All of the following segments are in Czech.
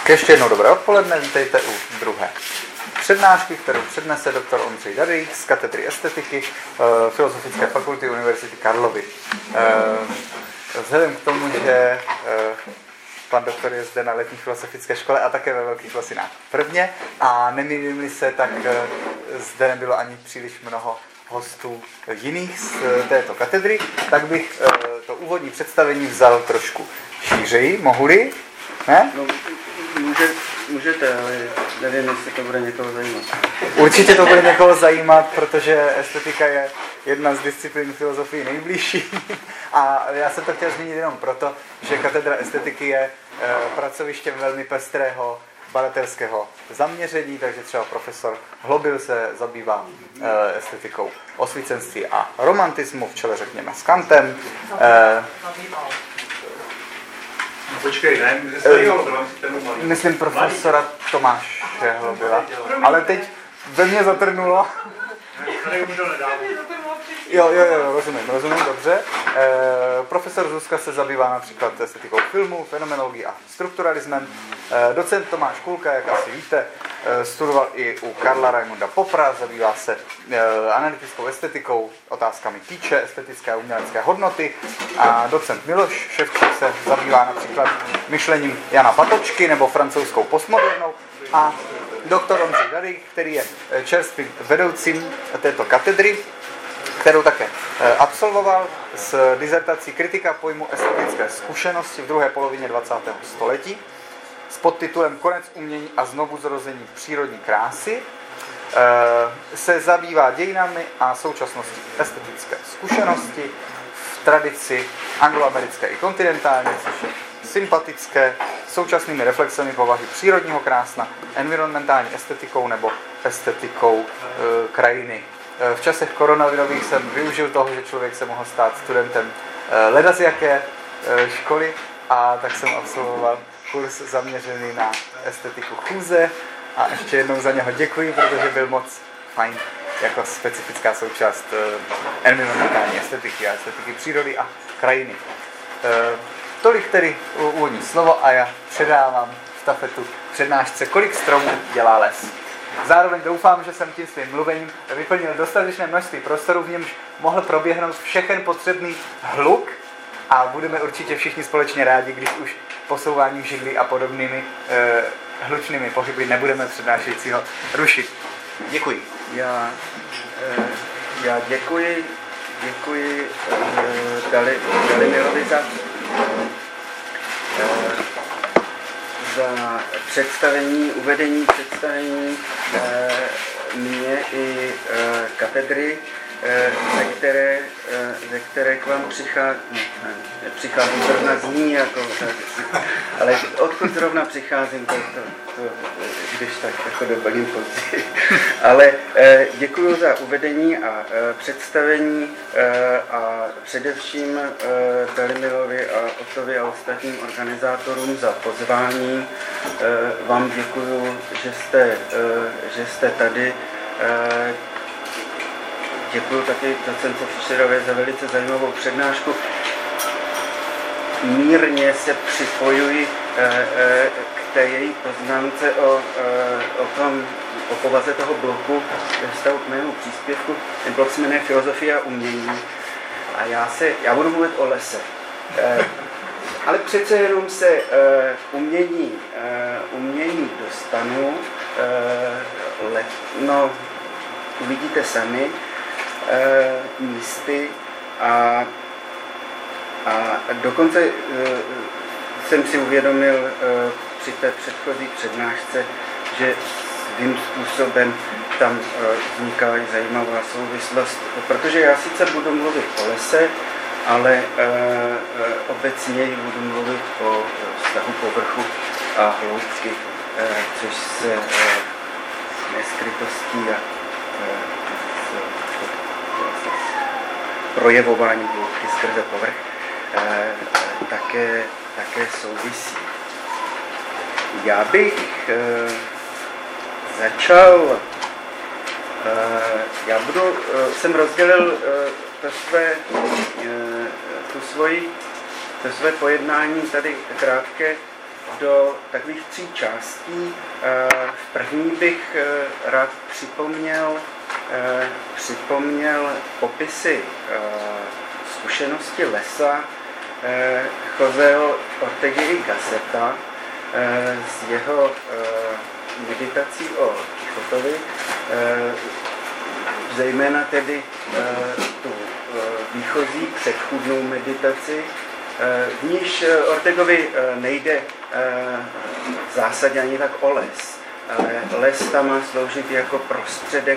Ještě jednou dobré odpoledne, vítejte u druhé přednášky, kterou přednese doktor Ondřej Daryk z katedry estetiky Filozofické fakulty Univerzity Karlovy. Vzhledem k tomu, že pan doktor je zde na letní filozofické škole a také ve Velkých Losinách prvně a nemýlím-li se, tak zde nebylo ani příliš mnoho hostů jiných z této katedry, tak bych to úvodní představení vzal trošku šířeji. Mohu-li? Ne? No, můžete, ale nevím, jestli to bude někoho zajímat. Určitě to bude někoho zajímat, protože estetika je jedna z disciplín filozofii nejbližší. A já jsem to chtěl zmínit jenom proto, že katedra estetiky je pracovištěm velmi pestrého badatelského zaměření, takže třeba profesor Hlobil se zabývá estetikou osvícenství a romantismu, v čele řekněme s Kantem. Počkej, ne? Myslím profesora Tomáše Hlobila. Ale teď ve mně zatrnulo. Jo, rozumím, dobře. Profesor Zuzka se zabývá například estetikou filmu, fenomenologií a strukturalismem. Docent Tomáš Kulka, jak asi víte, studoval i u Karla Raimunda Poppera, zabývá se analytickou estetikou, otázkami týče, estetické a umělecké hodnoty. A docent Miloš Ševčík se zabývá například myšlením Jana Patočky nebo francouzskou postmodernou. A doktor Ondřej Daryk, který je čerstvým vedoucím této katedry, kterou také absolvoval s dizertací Kritika pojmu estetické zkušenosti v druhé polovině 20. století s podtitulem Konec umění a znovuzrození přírodní krásy, se zabývá dějinami a současností estetické zkušenosti v tradici angloamerické i kontinentální, což je sympatické, současnými reflexemi povahy přírodního krásna, environmentální estetikou nebo estetikou krajiny. V časech koronavirových jsem využil toho, že člověk se mohl stát studentem ledasjaké školy, a tak jsem absolvoval kurz zaměřený na estetiku chůze a ještě jednou za něho děkuji, protože byl moc fajn jako specifická součást environmentální estetiky a estetiky přírody a krajiny. Tolik tedy úvodní slovo a já předávám štafetu přednášce Kolik stromů dělá les. Zároveň doufám, že jsem tím svým mluvením vyplnil dostatečné množství prostoru, v němž mohl proběhnout všechen potřebný hluk a budeme určitě všichni společně rádi, když už posouváním židlí a podobnými hlučnými pohyby nebudeme přednášejícího rušit. Děkuji. Já děkuji Dalimirovi za uvedení představení mě i katedry, ze které k vám přicházím zrovna z ní, ale odkud zrovna přicházím, to když tak jako doplním později. Ale děkuji za uvedení a představení a především Dalimirovi a Otovi a ostatním organizátorům za pozvání. Vám děkuji, že jste tady. Děkuji taky docence Fischerovi za velice zajímavou přednášku. Mírně se připojuji k té její poznámce o povaze toho bloku ve vztahu k mému příspěvku. Ten blok se jmenuje Filozofie a umění. A já budu mluvit o lese. Ale přece jenom se k umění dostanu. Uvidíte sami. Místy a dokonce jsem si uvědomil při té předchozí přednášce, že svým způsobem tam vzniká zajímavá souvislost, protože já sice budu mluvit o lese, ale obecněji budu mluvit o vztahu povrchu a hloubky, což se neskrytostí a projevování hloubky skrze povrch také souvisí. Já bych začal, jsem rozdělil to své pojednání tady krátké do takových 3 částí. V první bych rád připomněl popisy zkušenosti lesa Joseho Ortegy y Gasseta z jeho meditací o Quichotovi, zejména tedy tu výchozí předchůdnou meditaci, v níž Ortegovi nejde v zásadě ani tak o les, ale les tam má sloužit jako prostředek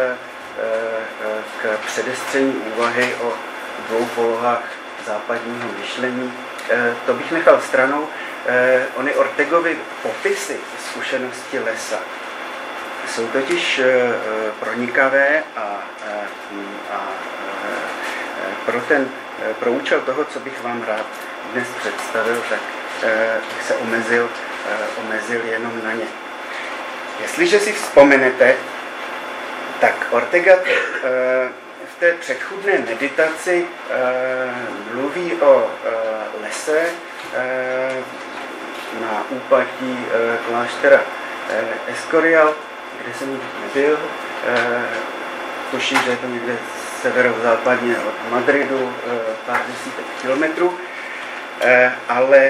k předestření úvahy o 2 polohách západního myšlení. To bych nechal stranou. Ony Ortegovy popisy zkušenosti lesa jsou totiž pronikavé a pro účel toho, co bych vám rád dnes představil, tak bych se omezil jenom na ně. Jestliže si vzpomenete, tak Ortega v té předchůdné meditaci mluví o lese na úpatí kláštera Escorial, kde jsem nikdy nebyl. Tuším, že je to někde severozápadně od Madridu, pár desítek kilometrů. Ale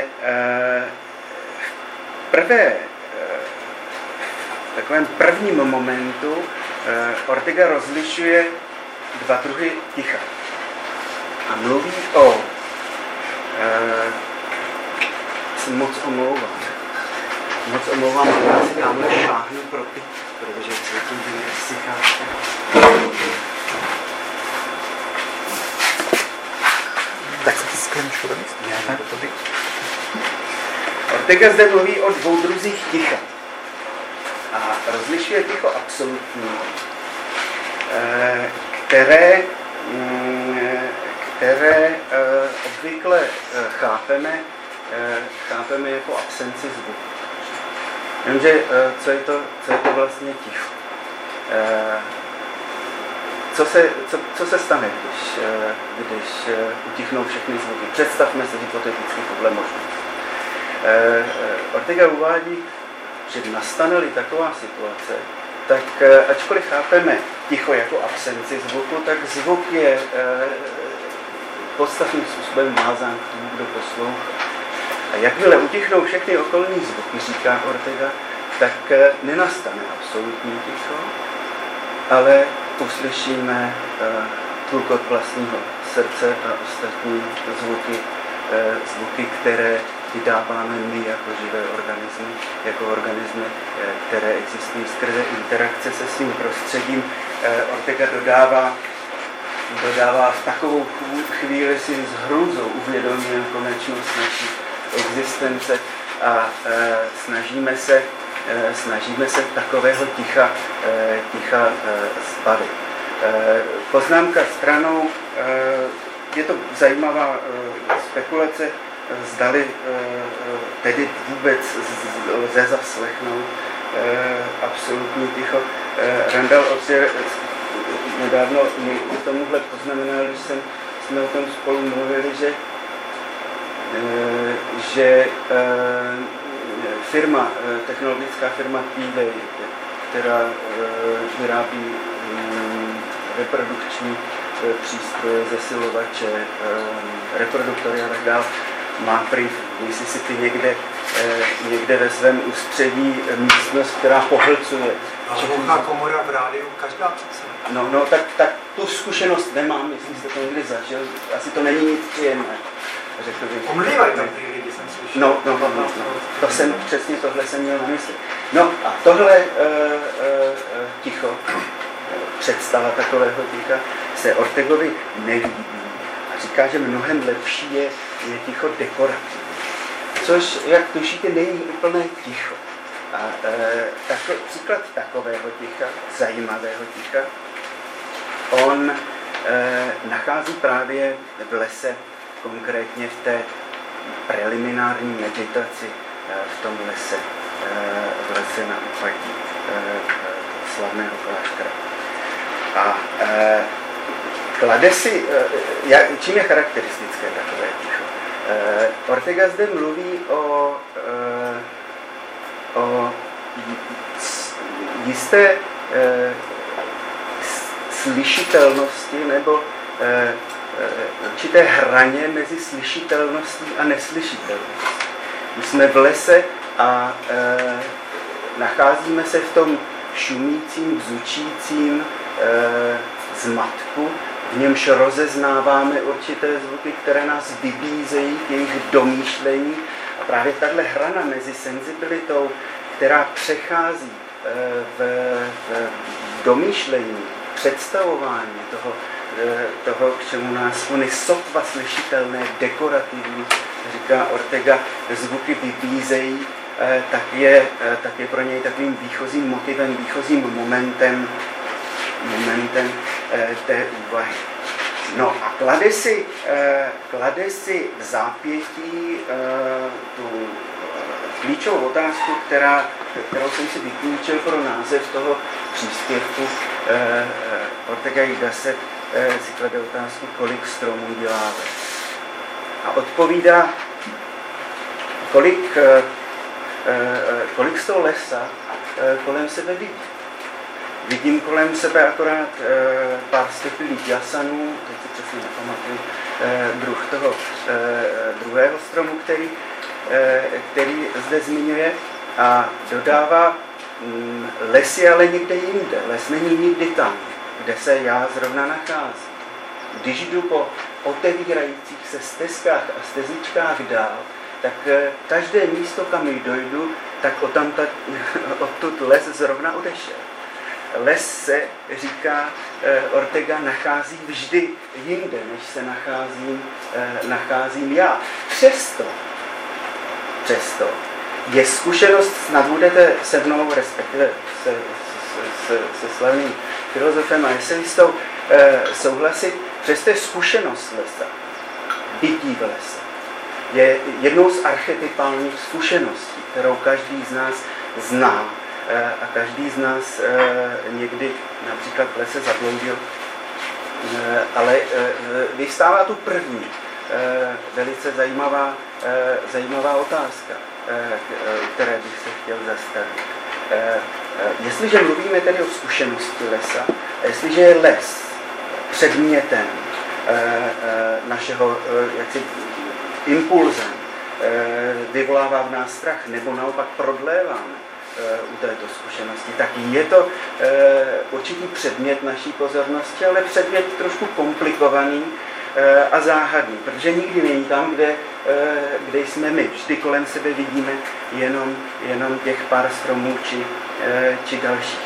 v takovém prvním momentu Ortega rozlišuje 2 druhy ticha. A mluví o... moc omlouvám, já si tamhle šáhnu pro ty, protože cítím, že mě sychá. Tak se skleničku do místa. Ne, to bych. Ortega zde mluví o 2 druzích ticha. A rozlišuje ticho absolutní, které obvykle chápeme jako absenci zvuku. Jenomže co je to vlastně ticho? Co se stane, když utichnou všechny zvuky? Představme si hypoteticky tuhle možnost. Ortega uvádí, že nastane-li taková situace, tak ačkoliv chápeme ticho jako absenci zvuku, tak zvuk je podstatným způsobem vázán k tomu, kdo poslouchá. A jakmile utichnou všechny okolní zvuky, říká Ortega, tak nenastane absolutní ticho, ale uslyšíme tlukot vlastního srdce a ostatní zvuky, které vydáváme my jako živé organismy, jako organismy, které existují skrze interakce se svým prostředím. Ortega dodává v takovou chvíli si s hrůzou uvědomíme konečnost naší existence a snažíme se takového ticha zbavit. Poznámka stranou, je to zajímavá spekulace, zdali tedy vůbec lze zaslechnout absolutní ticho. Randall Ossier nedávno k tomuhle poznamenal, když jsme o tom spolu mluvili, že technologická firma P-Day, která vyrábí reprodukční přístroje, zesilovače, reproduktory a tak dále, má prý v Mississippi někde ve svém ústředí místnost, která pohlcuje. Ale hluchá komora v rádiu, každá přece. No, tak tu zkušenost nemám, jestli jste to někdy zažil, asi to není nic příjemné. Omlívají tam ty lidi, jsem slyšel. No. Tohle jsem měl na mysli. No a tohle ticho, představa takového ticha, se Ortegovi nelíbí. A říká, že mnohem lepší je ticho dekorativní. Což, jak tušíte, není úplné ticho. A příklad takového ticha, zajímavého ticha, on nachází právě v lese, konkrétně v té preliminární meditaci v tom lese, na úpatí slavného kláštera. A klade si, čím je charakteristické takové ticho? Ortega zde mluví o jisté slyšitelnosti nebo určité hraně mezi slyšitelností a neslyšitelností. My jsme v lese a nacházíme se v tom šumícím, bzučícím zmatku, v němž rozeznáváme určité zvuky, které nás vybízejí k jejich domýšlení. A právě tahle hrana mezi senzibilitou, která přechází v domýšlení, představování toho, k čemu nás ony sotva slyšitelné, dekorativní, říká Ortega, zvuky vybízejí, tak je pro něj takovým výchozím motivem, výchozím momentem té úvahy. No a klade si v zápětí tu klíčovou otázku, kterou jsem si vyklíčil pro název toho příspěvku. Ortega y Gasset si klade otázku, kolik stromů dělá les. A odpovídá, kolik z toho lesa kolem sebe vidí. Vidím kolem sebe akorát pár stepilých jasanů, teď si přesně nepamatuju druh toho druhého stromu, který zde zmiňuje, a dodává, les je ale někde jinde, les není nikdy tam, kde se já zrovna nacházím. Když jdu po otevírajících se stezkách a stezičkách dál, tak každé místo, kam dojdu, tak odtud les zrovna odešel. Les se, říká Ortega, nachází vždy jinde, než se nacházím já. Přesto je zkušenost, snad budete se mnou, respektive se slavným filozofem a eseistou souhlasit, přesto je zkušenost lesa, bytí v lese, je jednou z archetypálních zkušeností, kterou každý z nás zná. A každý z nás někdy například v lese zabloudil, ale vystává tu první velice zajímavá otázka, které bych se chtěl zastavit. Jestliže mluvíme tedy o zkušenosti lesa, a jestliže je les předmětem našeho impulzem, vyvolává v nás strach, nebo naopak prodléváme u této zkušenosti, tak je to určitý předmět naší pozornosti, ale předmět trošku komplikovaný a záhadný, protože nikdy není tam, kde jsme my. Vždy kolem sebe vidíme jenom těch pár stromů či dalších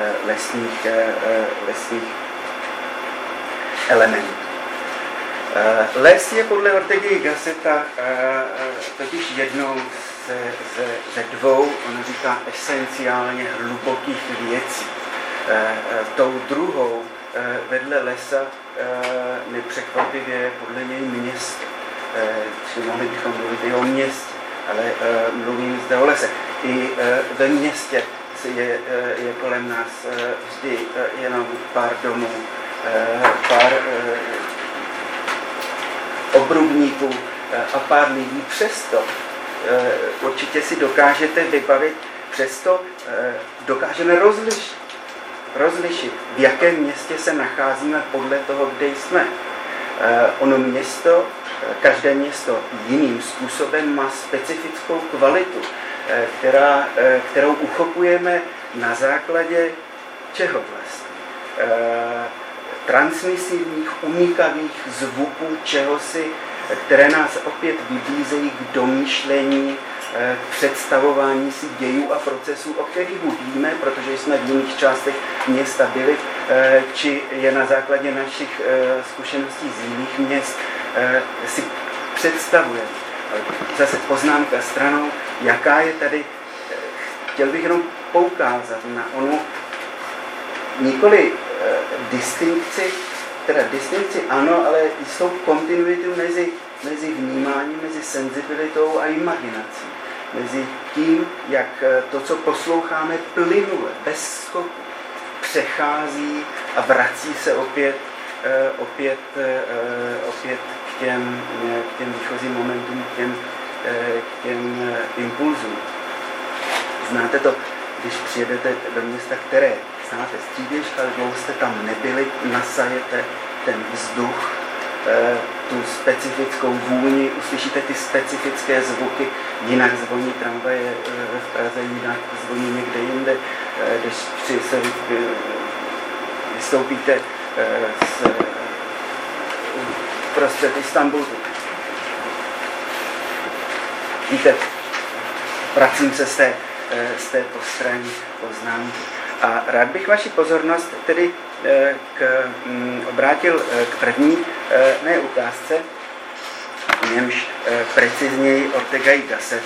lesních elementů. Les je podle Ortegy y Gasseta totiž jednou ze dvou, on říká, esenciálně hlubokých věcí. Tou druhou vedle lesa nepřekvapivě podle něj město. Či mohli bychom mluvit i o městě, ale mluvím zde o lese. I ve městě je kolem nás vždy jenom pár domů, pár obrubníků a pár lidí. Přesto určitě si dokážete vybavit, přesto dokážeme rozlišit, v jakém městě se nacházíme podle toho, kde jsme. Ono město, každé město jiným způsobem má specifickou kvalitu, kterou uchopujeme na základě čeho vlastně? Transmisivních, unikavých zvuků čehosi, které nás opět vybízejí k domýšlení, k představování si dějů a procesů, o kterých buď víme, protože jsme v jiných částech města byli, či je na základě našich zkušeností z jiných měst si představujeme. Zase poznámka stranou, jaká je tady, chtěl bych jenom poukázat na onu nikoli distinkci ano, ale jistou kontinuitu mezi vnímáním, mezi senzibilitou a imaginací. Mezi tím, jak to, co posloucháme, plynule, bez skoku, přechází a vrací se opět k těm výchozím momentům, k těm impulzům. Znáte to když přijedete do města, které znáte z dřívějška, ale dlouho jste tam nebyli, nasajete ten vzduch, tu specifickou vůni, uslyšíte ty specifické zvuky, jinak zvoní tramvaje v Praze, jinak zvoní někde jinde, když vystoupíte prostřed Istanbulu. Víte, vracím se z té postranní poznámky. A rád bych vaši pozornost tedy obrátil k první mé ukázce, v němž precizněji Ortega y Gasset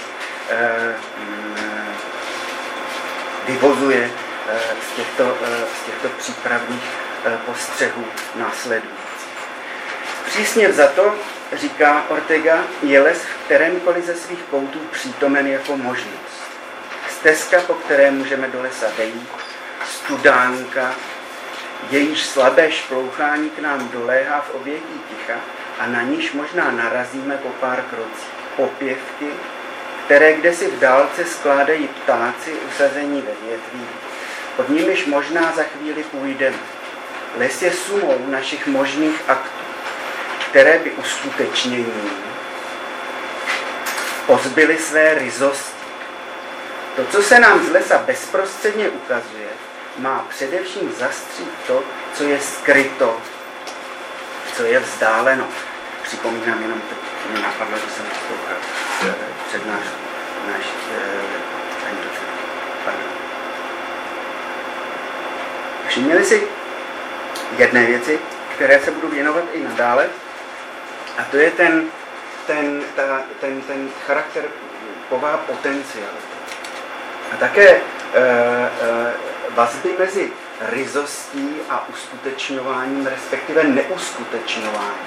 vyvozuje z těchto přípravných postřehů následující. Přísně vzato, říká Ortega, je les v kterémkoliv ze svých koutů přítomen jako možnost. Stezka, po které můžeme do lesa vejít, studánka, jejíž slabé šplouchání k nám doléhá v obětí ticha a na níž možná narazíme po pár krocích. Popěvky, které kdesi v dálce skládají ptáci usazení ve větví, pod nimiž možná za chvíli půjdeme. Les je sumou našich možných aktů, které by uskutečnění pozbyly své ryzosti. To, co se nám z lesa bezprostředně ukazuje, má především zastřít to, co je skryto, co je vzdáleno. Připomínám jenom, teď mě napadlo, že jsem poslouchal přednášku náš paní docent. Všimněli si jedné věci, které se budu věnovat i nadále, a to je ten charakter, povaha potenciality. A také vazby mezi ryzostí a uskutečňováním, respektive neuskutečňováním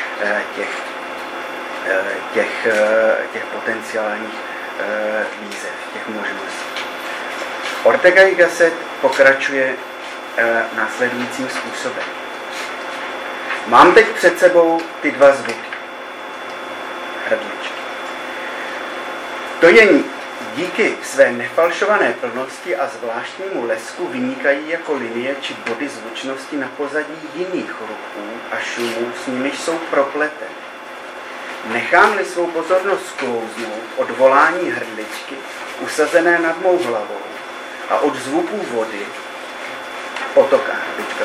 těch potenciálních výzev, těch možností. Ortega y Gasset pokračuje následujícím způsobem. Mám teď před sebou ty dva zvuky. Hrdličky. To jen díky své nefalšované plnosti a zvláštnímu lesku vynikají jako linie či body zvučnosti na pozadí jiných ruchů a šumů, s nimiž jsou propleteny. Nechám-li svou pozornost sklouznout od volání hrdličky, usazené nad mou hlavou, a od zvuků vody, potoka hrdlička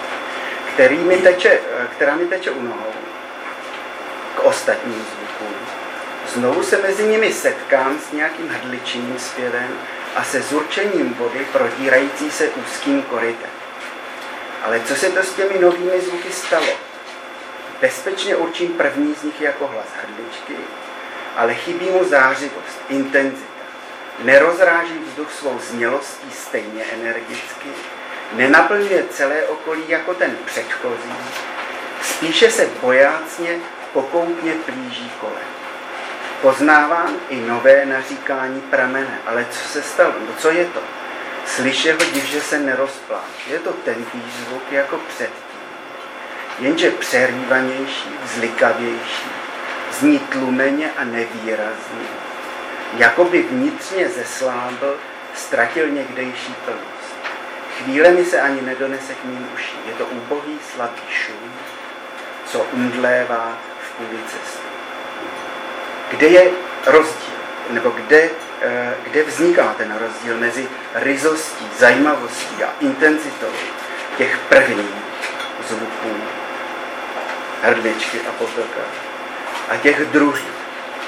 která mi teče u nohou, k ostatním zvukům. Znovu se mezi nimi setkám s nějakým hrdličiným zpěvem a se zurčením vody prodírající se úzkým korytem. Ale co se to s těmi novými zvuky stalo? Bezpečně určím první z nich jako hlas hrdličky, ale chybí mu zářivost, intenzita. Nerozráží vzduch svou znělostí stejně energicky, nenaplňuje celé okolí jako ten předchozí, spíše se bojácně, pokoutně plíží kolem. Poznávám i nové naříkání pramene, ale co se stalo? No co je to? Slyš jeho div, že se nerozpláč. Je to tentýž zvuk jako předtím, jenže přerývanější, vzlikavější, zní tlumeně a nevýrazně. Jakoby vnitřně zeslábl, ztratil někdejší plnost. Chvílemi se ani nedonese k mým uším. Je to úbohý, slabý šum, co umdlévá v půli cesty. Kde je rozdíl, nebo kde vzniká ten rozdíl mezi ryzostí, zajímavostí a intenzitou těch prvních zvuků hrdličky a potoka a těch druhých?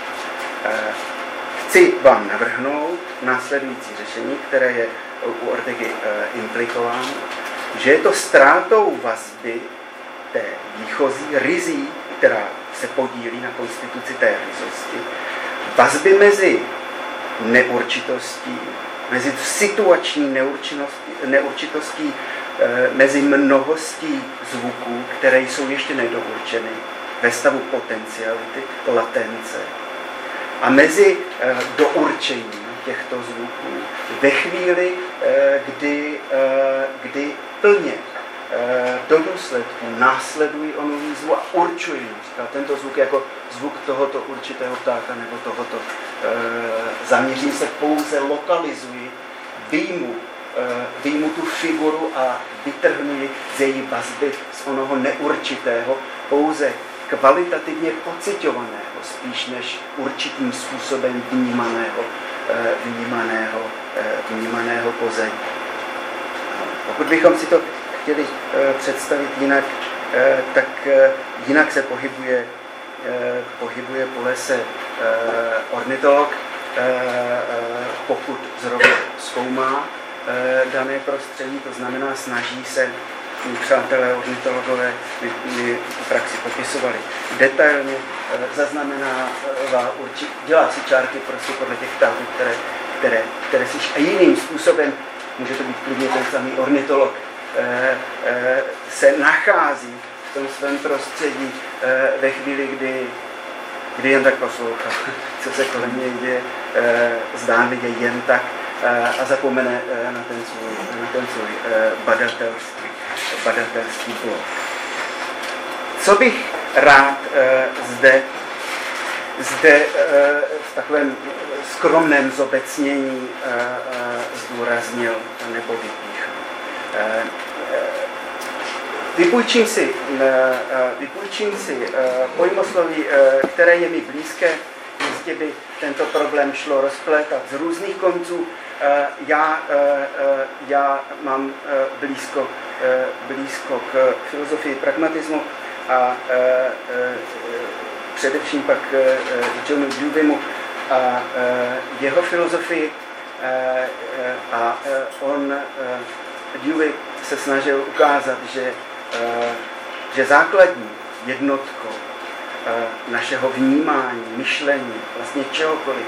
Chci vám navrhnout následující řešení, které je u Ortegy implikováno, že je to ztrátou vazby té výchozí ryzí, která se podílí na konstituci té ryzosti, vazby mezi neurčitostí, mezi situační neurčitostí, mezi mnohostí zvuků, které jsou ještě nedourčeny ve stavu potenciality, latence, a mezi dourčením těchto zvuků ve chvíli, kdy plně do důsledku následují onový zvuk a určují například tento zvuk jako zvuk tohoto určitého ptáka nebo tohoto. Zaměřím se pouze, lokalizuji vyjmu tu figuru a vytrhnu ji z její vazby z onoho neurčitého, pouze kvalitativně pociťovaného, spíš než určitým způsobem vnímaného pozadí. Pokud bychom si to chtěli představit jinak, tak jinak se pohybuje po lese ornitolog, pokud zrovna zkoumá dané prostředí, to znamená snaží se, přátelé ornitologové mi praxi popisovali detailně, zaznamenává, dělá si čárky prostě podle těch ptáků, které si a jiným způsobem, může to být klidně ten samý ornitolog, se nachází v tom svém prostředí ve chvíli, kdy jen tak poslouchá, co se kolem něj děje, zdánlivě jen tak, a zapomene na ten svůj badatelský blok. Co bych rád zde v takovém skromném zobecnění zdůraznil nebo vypíchl. Vypůjčím si pojmosloví, které je mi blízké. Jistě by tento problém šlo rozplétat z různých konců. Já mám blízko k filozofii pragmatismu a především pak Johnu Deweymu a jeho filozofii. Dewey se snažil ukázat, že základní jednotkou našeho vnímání, myšlení, vlastně čehokoliv,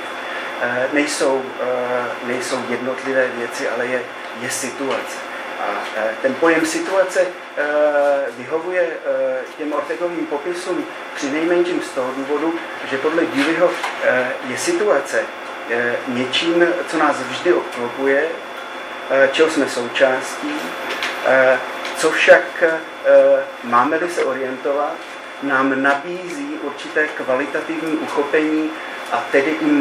nejsou jednotlivé věci, ale je situace. A ten pojem situace vyhovuje těm Ortegovým popisům přinejmenším z toho důvodu, že podle Deweyho je situace něčím, co nás vždy obklopuje, čeho jsme součástí, co však máme-li se orientovat, nám nabízí určité kvalitativní uchopení a tedy i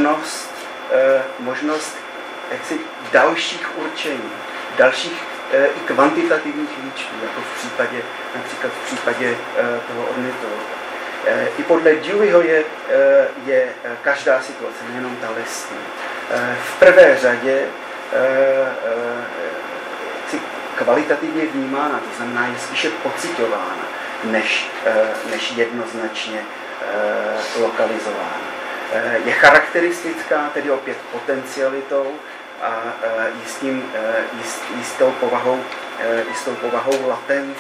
možnost jaksi dalších určení, dalších i kvantitativních výčtů, jako například v případě toho ornitologa. I podle Deweyho je každá situace, nejenom ta lesní, v prvé řadě kvalitativně vnímána, to znamená, je spíše pociťována, než jednoznačně lokalizována. Je charakteristická, tedy opět potencialitou a jistou povahou latence.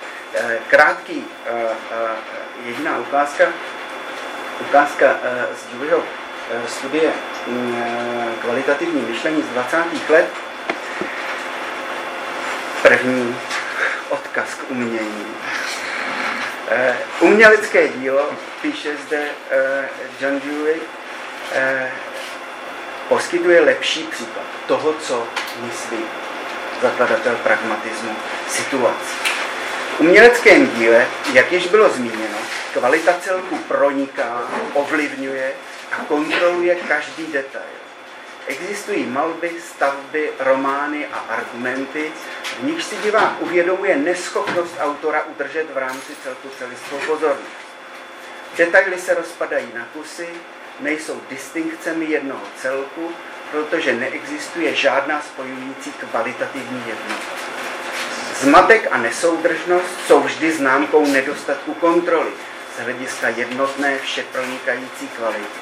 Jediná ukázka z Deweyho studie kvalitativní myšlení z 20. let. První odkaz k umění. Umělecké dílo, píše zde John Dewey, poskytuje lepší příklad toho, co myslí zakladatel pragmatismu situace. V uměleckém díle, jak již bylo zmíněno, kvalita celku proniká, ovlivňuje a kontroluje každý detail. Existují malby, stavby, romány a argumenty, v nichž si divák uvědomuje neschopnost autora udržet v rámci celku celistvou pozornost. Detaily se rozpadají na kusy, nejsou distinkcemi jednoho celku, protože neexistuje žádná spojující kvalitativní jednota. Zmatek a nesoudržnost jsou vždy známkou nedostatku kontroly z hlediska jednotné všepronikající kvality.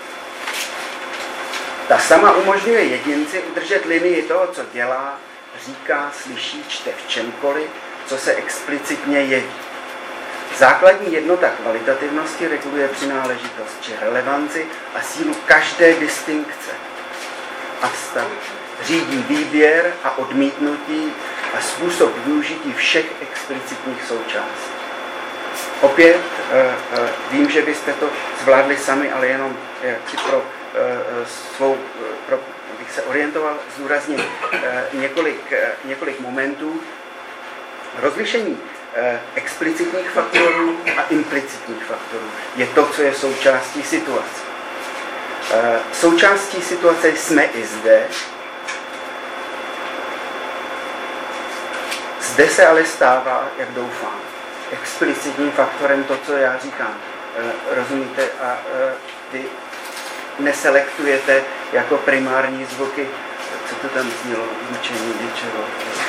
Ta sama umožňuje jedinci udržet linii toho, co dělá, říká, slyší, čte v čemkoliv, co se explicitně jeví. Základní jednota kvalitativnosti reguluje přináležitost či relevanci a sílu každé distinkce a vztahu. Řídí výběr a odmítnutí a způsob využití všech explicitních součástí. Opět vím, že byste to zvládli sami, ale jenom abych se orientoval, zdůrazním několik momentů. Rozlišení explicitních faktorů a implicitních faktorů je to, co je součástí situace. Součástí situace jsme i zde, Zde se ale stává, jak doufám, explicitním faktorem to, co já říkám. Rozumíte? A vy neselektujete jako primární zvuky, co to tam znělo, zvučení něčeho.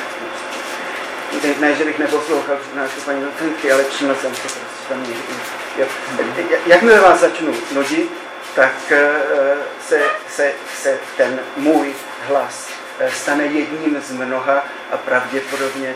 Ne, že bych neposlouchal přednášku paní docentky, ale všiml jsem se prostě tam někdy. Jakmile vás začnu nudit, tak se ten můj hlas stane jedním z mnoha a pravděpodobně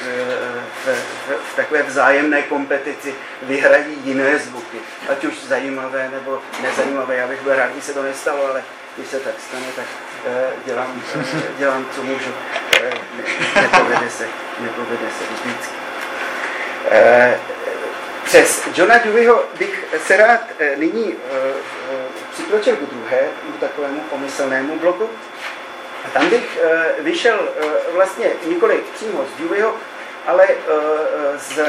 v takové vzájemné kompetici vyhrají jiné zvuky, ať už zajímavé nebo nezajímavé. Já bych byl rád, když se to nestalo, ale když se tak stane, tak dělám co můžu. Nepovede se vždycky. Přes Johna Deweyho bych se rád nyní přikročil k druhému takovému pomyslnému bloku. A tam bych vyšel vlastně nikoli přímo z Deweyho, ale z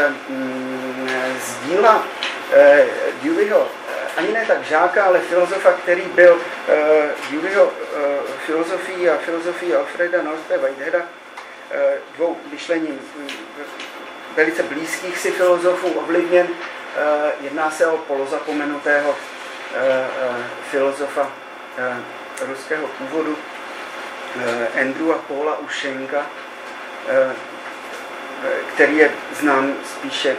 díla Deweyho, ani ne tak žáka, ale filozofa, který byl Deweyho filozofii Alfreda Northe Whiteheada, dvou myšlením velice blízkých si filozofů ovlivněn. Jedná se o polozapomenutého filozofa ruského původu Andrewa Paula Ušenka, který je znám spíše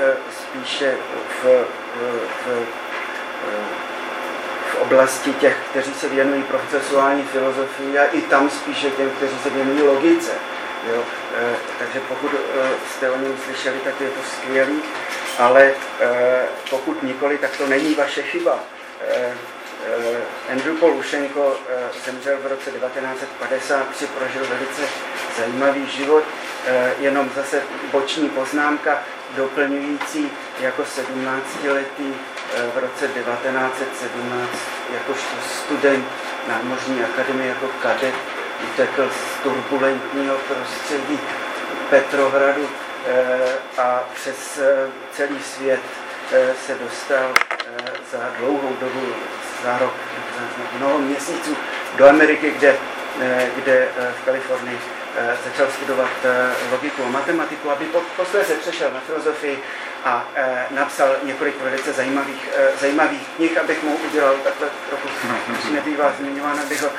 v oblasti těch, kteří se věnují procesuální filozofii a i tam spíše těm, kteří se věnují logice. Jo? Takže pokud jste o něm slyšeli, tak je to skvělý, ale pokud nikoli, tak to není vaše chyba. Andrew Paul Ušenko zemřel v roce 1953, prožil velice zajímavý život, jenom zase boční poznámka doplňující jako 17letý v roce 1917 jakožto student námořní akademie jako kadet utekl z turbulentního prostředí Petrohradu a přes celý svět se dostal za dlouhou dobu, za rok, za mnoho měsíců do Ameriky, kde v Kalifornii začal studovat logiku a matematiku, aby posléze přešel na filozofii a napsal několik velice zajímavých knih, abych mu udělal takhle trochu, když nebývá zmiňován, abych ho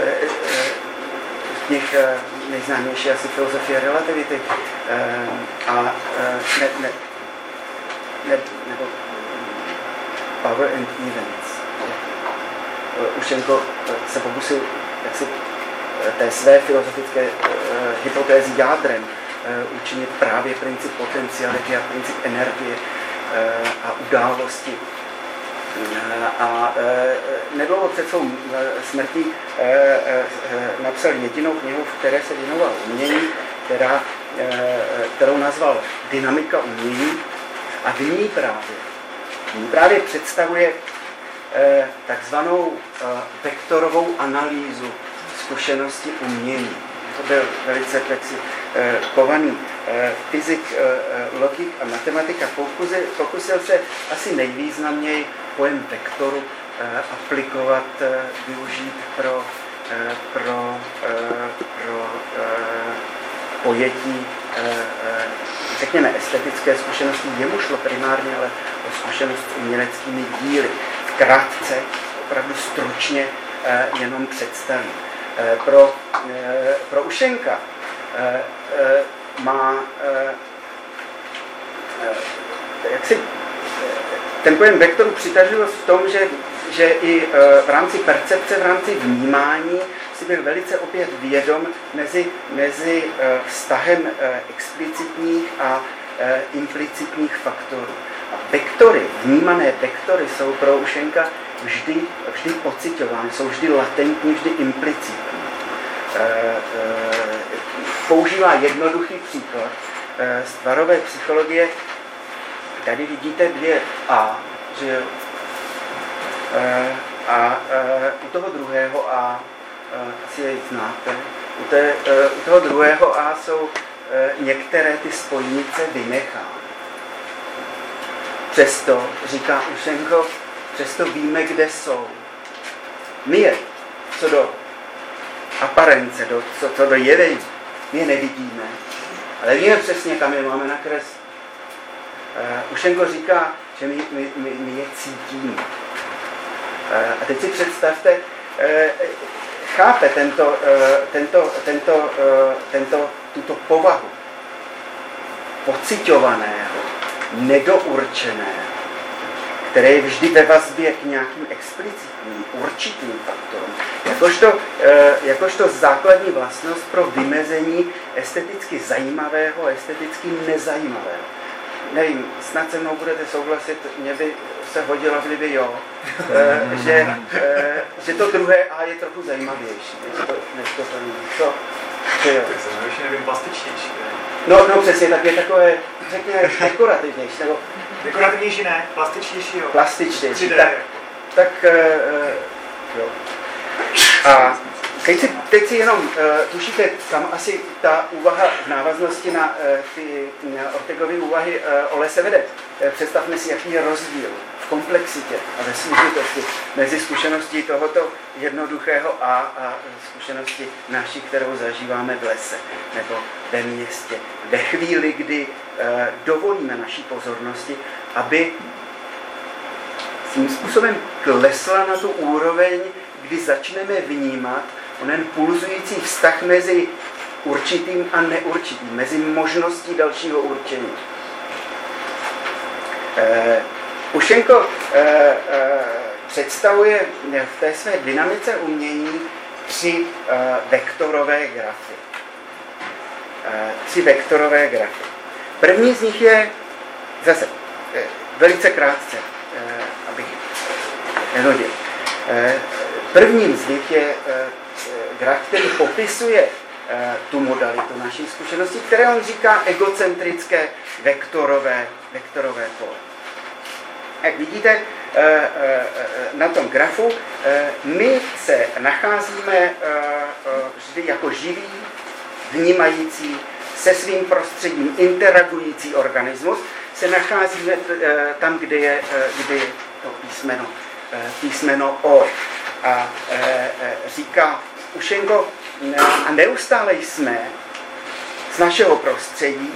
knih nejznámější asi filozofie relativity nebo Power and Events. Ušenko se pokusil jaksi té své filozofické hypotézy jádrem učinit právě princip potenciality a princip energie a události. A nedlouho před svou smrtí napsal jedinou knihu, v které se věnoval umění, kterou nazval Dynamika umění, a v ní právě představuje takzvanou vektorovou analýzu zkušenosti umění. To byl velice kovaný fyzik, logik a matematika. Pokusil se asi nejvýznamněji pojem vektoru aplikovat, využít pro pojetí, řekněme, estetické zkušenosti. Jemu šlo primárně ale o zkušenost s uměleckými díly. Krátce, opravdu stručně jenom představím. Pro Ušenka má jaksi ten pojem vektoru přitažlivost v tom, že i v rámci percepce, v rámci vnímání si byl velice opět vědom mezi vztahem explicitních a implicitních faktorů. A vektory, vnímané vektory jsou pro Ušenka vždy pocitovány, jsou vždy latentní, vždy implicitní. Používá jednoduchý příklad z tvarové psychologie. Tady vidíte dvě A, že jo? A u toho druhého A, asi jej znáte, u toho druhého A jsou některé ty spojnice vynechány. Přesto, říká Ušenko, přesto víme, kde jsou. My je, co do aparence, co do jevení, my je nevidíme. ale víme přesně, kam je máme nakreslit. Ušenko říká, že my je cítíme. A teď si představte, chápe tuto povahu pociťovaného, nedourčeného, které je vždy ve vazbě k nějakým explicitním, určitým faktorům, jakožto základní vlastnost pro vymezení esteticky zajímavého a esteticky nezajímavého. Nevím, snad se mnou budete souhlasit, mě by se hodilo, kdyby jo, že to druhé A je trochu zajímavější, než to první. Co jo? Tak se ještě nevím, plastičnější. No přesně, tak je takové, řekněme, dekorativnější, nebo... Dekorativnější ne, plastičnější jo. Plastičnější, 3D. tak jo. A teď si jenom tušíte, tam asi ta úvaha v návaznosti na ty Ortegovy úvahy o lese vede. Představme si, jaký je rozdíl v komplexitě a ve složitosti mezi zkušeností tohoto jednoduchého a zkušenosti naší, kterou zažíváme v lese nebo ve městě. Ve chvíli, kdy dovolíme naší pozornosti, aby tím způsobem klesla na tu úroveň, kdy začneme vnímat onen pulzující vztah mezi určitým a neurčitým, mezi možností dalšího určení. Ušenko představuje v té své dynamice umění 3 vektorové grafy. 3 vektorové grafy. První z nich je zase velice krátce, abych nenudil. Prvním z nich je graf, který popisuje tu modalitu naší zkušenosti, které on říká egocentrické vektorové pole. Jak vidíte na tom grafu, my se nacházíme vždy jako živý, vnímající, se svým prostředím interagující organismus, se nacházíme tam, kde je to písmeno O. A říká Ušenko, a neustále jsme z našeho prostředí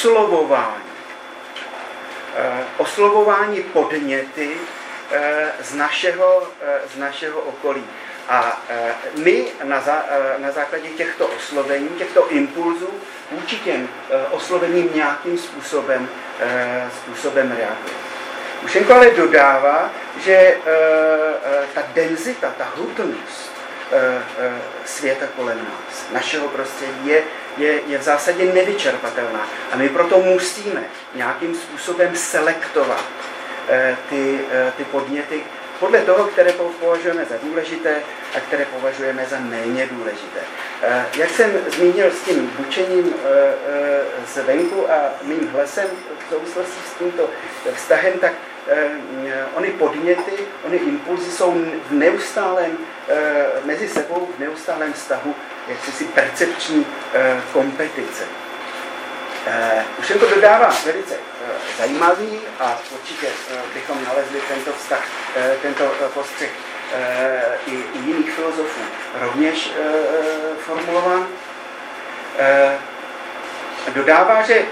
oslovováni podněty z našeho okolí. A my na základě těchto oslovení, těchto impulzů vůči těm oslovením nějakým způsobem reagujeme. Ušenko ale dodává, že ta denzita, ta hutnost světa kolem nás, našeho prostředí, je v zásadě nevyčerpatelná. A my proto musíme nějakým způsobem selektovat ty podněty podle toho, které považujeme za důležité a které považujeme za méně důležité. Jak jsem zmínil s tím bučením zvenku a mým hlasem v souvislosti s tímto vztahem, tak ony podněty, ony impulzy jsou v neustálém, mezi sebou v neustálém vztahu jaksi percepční kompetice. Ušenko dodává velice zajímavý a určitě bychom nalezli tento vztah, tento postřeh i u jiných filozofů rovněž formulován. Dodává, že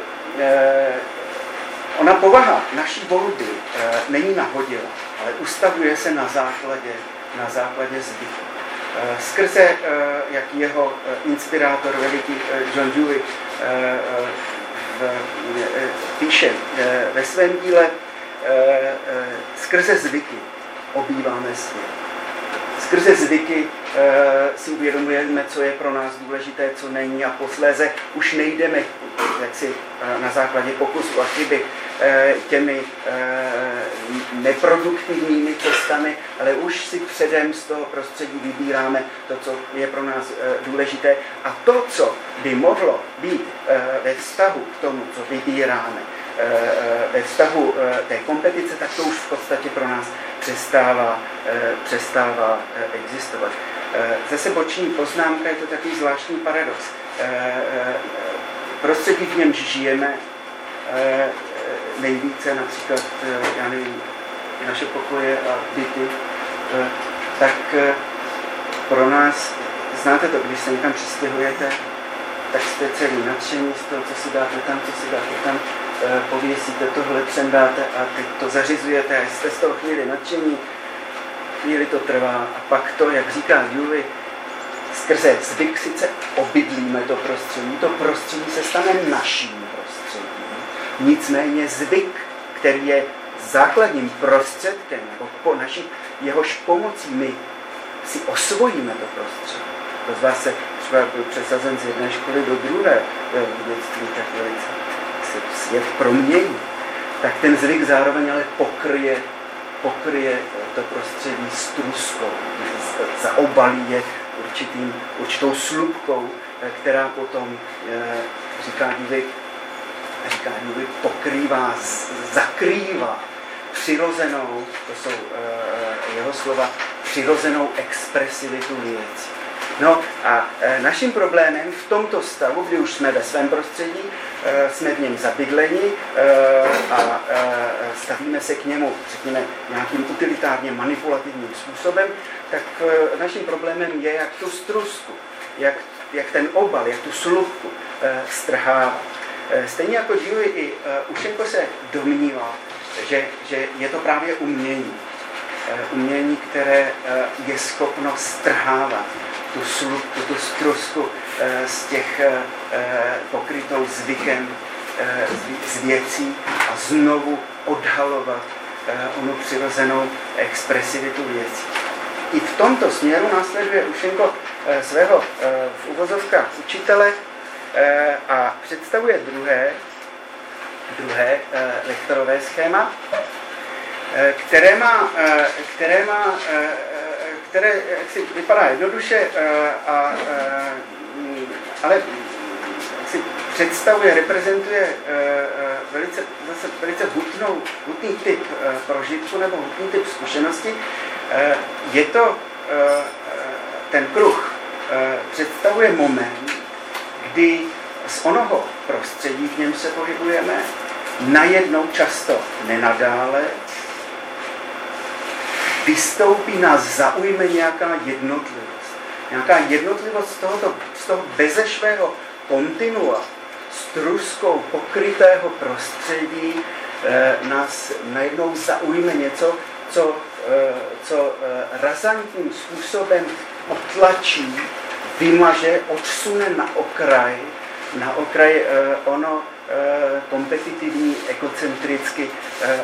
ona povaha naší volby není nahodila, ale ustavuje se na základě zvyku. Skrze, jak jeho inspirátor veliký John Dewey píše ve svém díle, skrze zvyky obýváme svět. Skrze zvyky si uvědomujeme, co je pro nás důležité, co není, a posléze už nejdeme jaksi na základě pokusu a chyby těmi neproduktivními cestami, ale už si předem z toho prostředí vybíráme to, co je pro nás důležité, a to, co by mohlo být ve vztahu k tomu, co vybíráme, ve vztahu té kompetice, tak to už v podstatě pro nás přestává existovat. Zase boční poznámka, je to takový zvláštní paradox. Prostředí, v němž žijeme, nejvíce například, já nevím, naše pokoje a byty, tak pro nás, znáte to, když se někam přistěhujete, tak jste celý nadšení z toho, co si dáte tam, pověsíte tohle, přendáte a teď to zařizujete a jste z toho chvíli nadšení, chvíli to trvá a pak to, jak říká Dewey, skrze zvyk sice obydlíme to prostředí se stane naším prostředím. Nicméně zvyk, který je základním prostředkem, jehož pomocí my si osvojíme to prostředí. To z vás se třeba byl přesazen z jedné školy do druhé v dětství, tak velice se svět promění. Tak ten zvyk zároveň ale pokryje to prostředí struskou, zaobalí je určitou slupkou, která potom, říká Dewey, pokrývá, zakrývá přirozenou, to jsou jeho slova, přirozenou expresivitu věcí. No a naším problémem v tomto stavu, kdy už jsme ve svém prostředí, jsme v něm zabydleni a stavíme se k němu, řekněme, nějakým utilitárně manipulativním způsobem, tak naším problémem je, jak tu strusku, jak ten obal, jak tu slupku strhávat. Stejně jako Dewey i Ušenko se domnívá, že je to právě umění, které je schopno strhávat tu slupku, tu strusku z těch pokrytou zvykem z věcí a znovu odhalovat onu přirozenou expresivitu věcí. I v tomto směru následuje Ušenko svého v uvozovkách učitele a představuje druhé lektorové schéma, které jaksi vypadá jednoduše, ale jaksi představuje, reprezentuje velice hutný typ prožitku nebo hutný typ zkušenosti. Je to ten kruh, představuje moment, kdy z onoho prostředí, v něm se pohybujeme, najednou často nenadále vystoupí, nás zaujme nějaká jednotlivost. Nějaká jednotlivost z toho bezešvého kontinua, struskou pokrytého prostředí, nás najednou zaujme něco, co razantním způsobem otlačí, vymaže, odsune na okraj ono kompetitivní, ekocentricky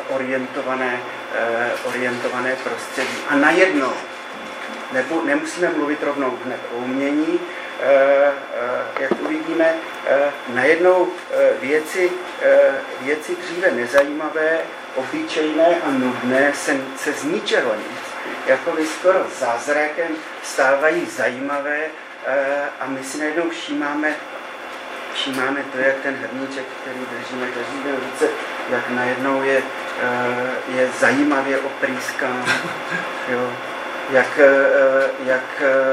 orientované prostředí. A najednou, nemusíme mluvit rovnou hned o umění, jak uvidíme, najednou věci dříve nezajímavé, obyčejné a nudné se z ničeho nic, jako by skoro zázrakem stávají zajímavé a my si najednou všímáme to, jak ten hrníček, který držíme každý den v ruce, jak najednou je zajímavě oprýskán, jo, jak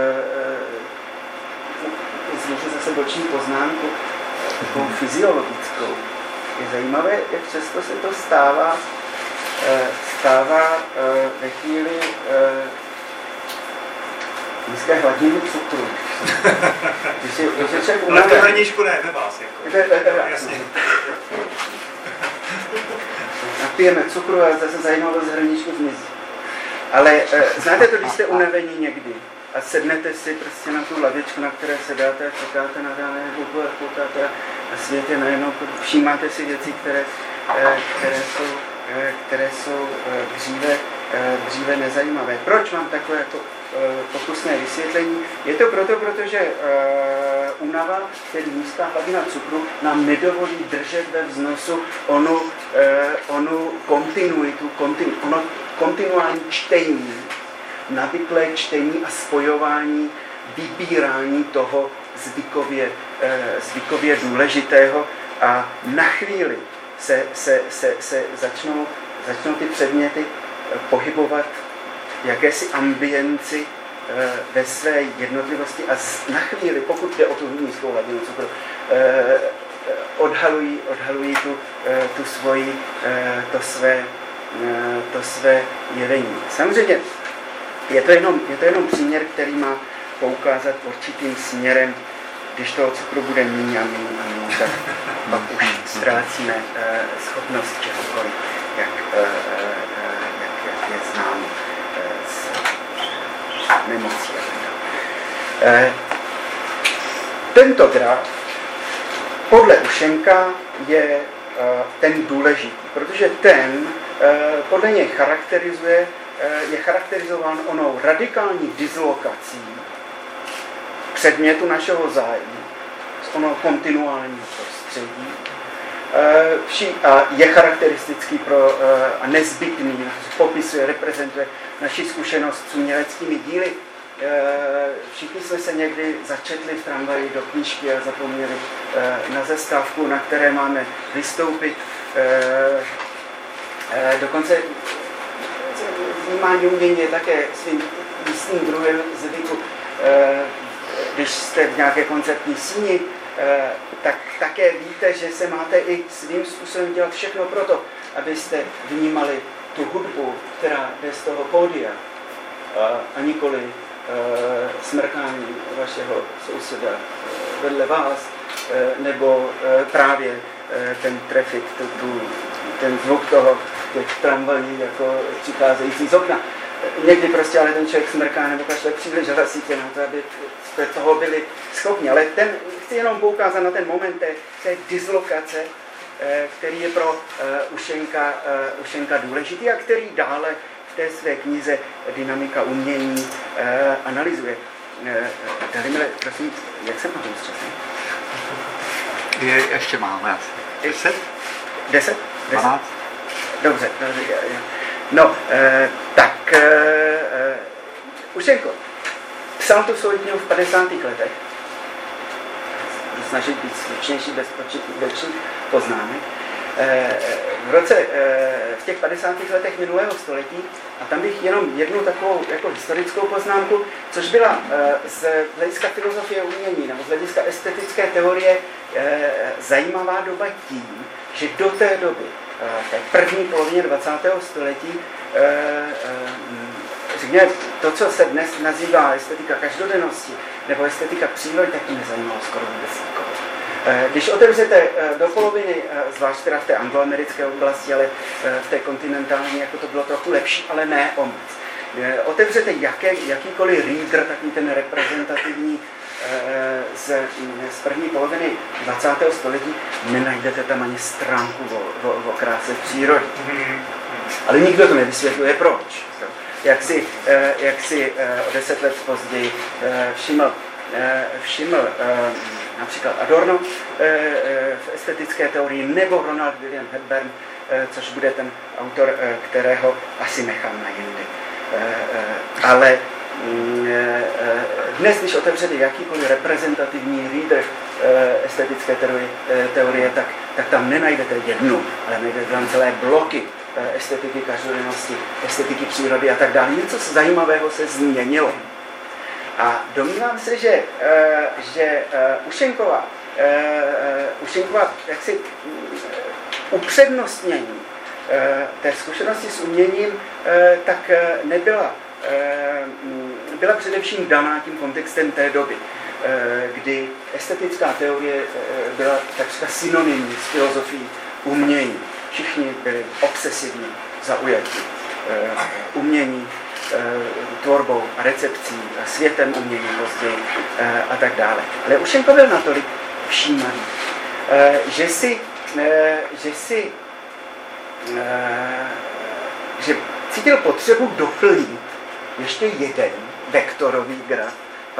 zvíře zase boční poznámku, takovou fyziologickou. Je zajímavé, jak často se to stává ve chvíli nízké hladiny cukru. Když je člověk unavený... Ale to hrníčku ne, ve vás. Jasně. Napijeme cukru a zase zajímavost hrníčku zmizí. Ale znáte to, když jste unavení někdy a sednete si prostě na tu lavičku, na které se dáte a čekáte na dané hudbu a koukáte a svět je najednou, všímáte si věci, které jsou dříve nezajímavé. Proč mám takové jako pokusné vysvětlení? Je to protože únava, tedy nízká hladina cukru, nám nedovolí držet ve vznosu onu kontinuitu, ono kontinuální čtení, navyklé čtení a spojování, vybírání toho zvykově důležitého a na chvíli se začnou ty předměty pohybovat v jakési ambienci ve své jednotlivosti a na chvíli, pokud jde o tu nízkou hladinu cukru, odhalují to své jevení. Samozřejmě je to jenom příměr, který má poukázat určitým směrem když toho cukru bude míň a míň, tak pak už ztrácíme schopnost čehokoliv, jak je známo z nemocí. Tento graf podle Ušenka je ten důležitý, protože ten podle něj je charakterizován onou radikální dislokací předmětu našeho zájmu z onou kontinuálního prostředí a je charakteristický a nezbytný, popisuje, reprezentuje naši zkušenost s uměleckými díly. Všichni jsme se někdy začetli v tramvaji do knížky a zapomněli na zastávku, na které máme vystoupit. Dokonce vnímání umění je také svým jistým druhem zvyku. Když jste v nějaké koncertní síni, tak také víte, že se máte i svým způsobem dělat všechno proto, abyste vnímali tu hudbu, která jde z toho pódia a nikoli smrkání vašeho souseda vedle vás, nebo právě ten trafik, ten zvuk toho, těch tramvají jako přicházející z okna. Někdy prostě ale ten člověk smrká nebo kašle příliš hlasitě na to, aby jste toho byli schopni. Ale chci jenom poukázat na ten moment té dislokace, který je pro Ušenka důležitý a který dále v té své knize Dynamika umění analyzuje. Darimile, prosím, jak se mám s časem? Ještě máme asi. 10? 10? 12? Dobře. No, tak Ušenko psal tu svou knihu v 50. letech. Budu snažit být stručnější bez početných poznámek. V těch 50. letech minulého století, a tam bych jenom jednu takovou jako historickou poznámku, což byla z hlediska filozofie umění nebo z hlediska estetické teorie zajímavá doba tím, že do té doby, v té první polovině 20. století, řekněme, to, co se dnes nazývá estetika každodennosti nebo estetika přírody, tak to nezajímalo skoro vůbec nikoho. Když otevřete do poloviny, zvlášť teda v té angloamerické oblasti, ale v té kontinentální, jako to bylo trochu lepší, ale ne o moc. Otevřete jakýkoliv reader, takový ten reprezentativní z první poloviny 20. století, nenajdete tam ani stránku o kráse přírody. Ale nikdo to nevysvětluje, proč. Jak si o 10 let později všiml například Adorno v estetické teorii nebo Ronald William Hepburn, což bude ten autor, kterého asi nechám na jindy. Ale dnes, když otevřete jakýkoliv reprezentativní reader estetické teorie, tak tam nenajdete jednu, ale najdete tam celé bloky estetiky každodennosti, estetiky přírody a tak dále. Něco zajímavého se změnilo. A domnívám se, že Ušenkova jaksi upřednostnění té zkušenosti s uměním tak byla především daná tím kontextem té doby, kdy estetická teorie byla takřka synonymní s filozofií umění. Všichni byli obsesivně zaujatí umění, tvorbou a recepcí, světem umění později a tak dále. Ale Ušenko byl natolik všímavý, že cítil potřebu doplnit ještě jeden vektorový graf,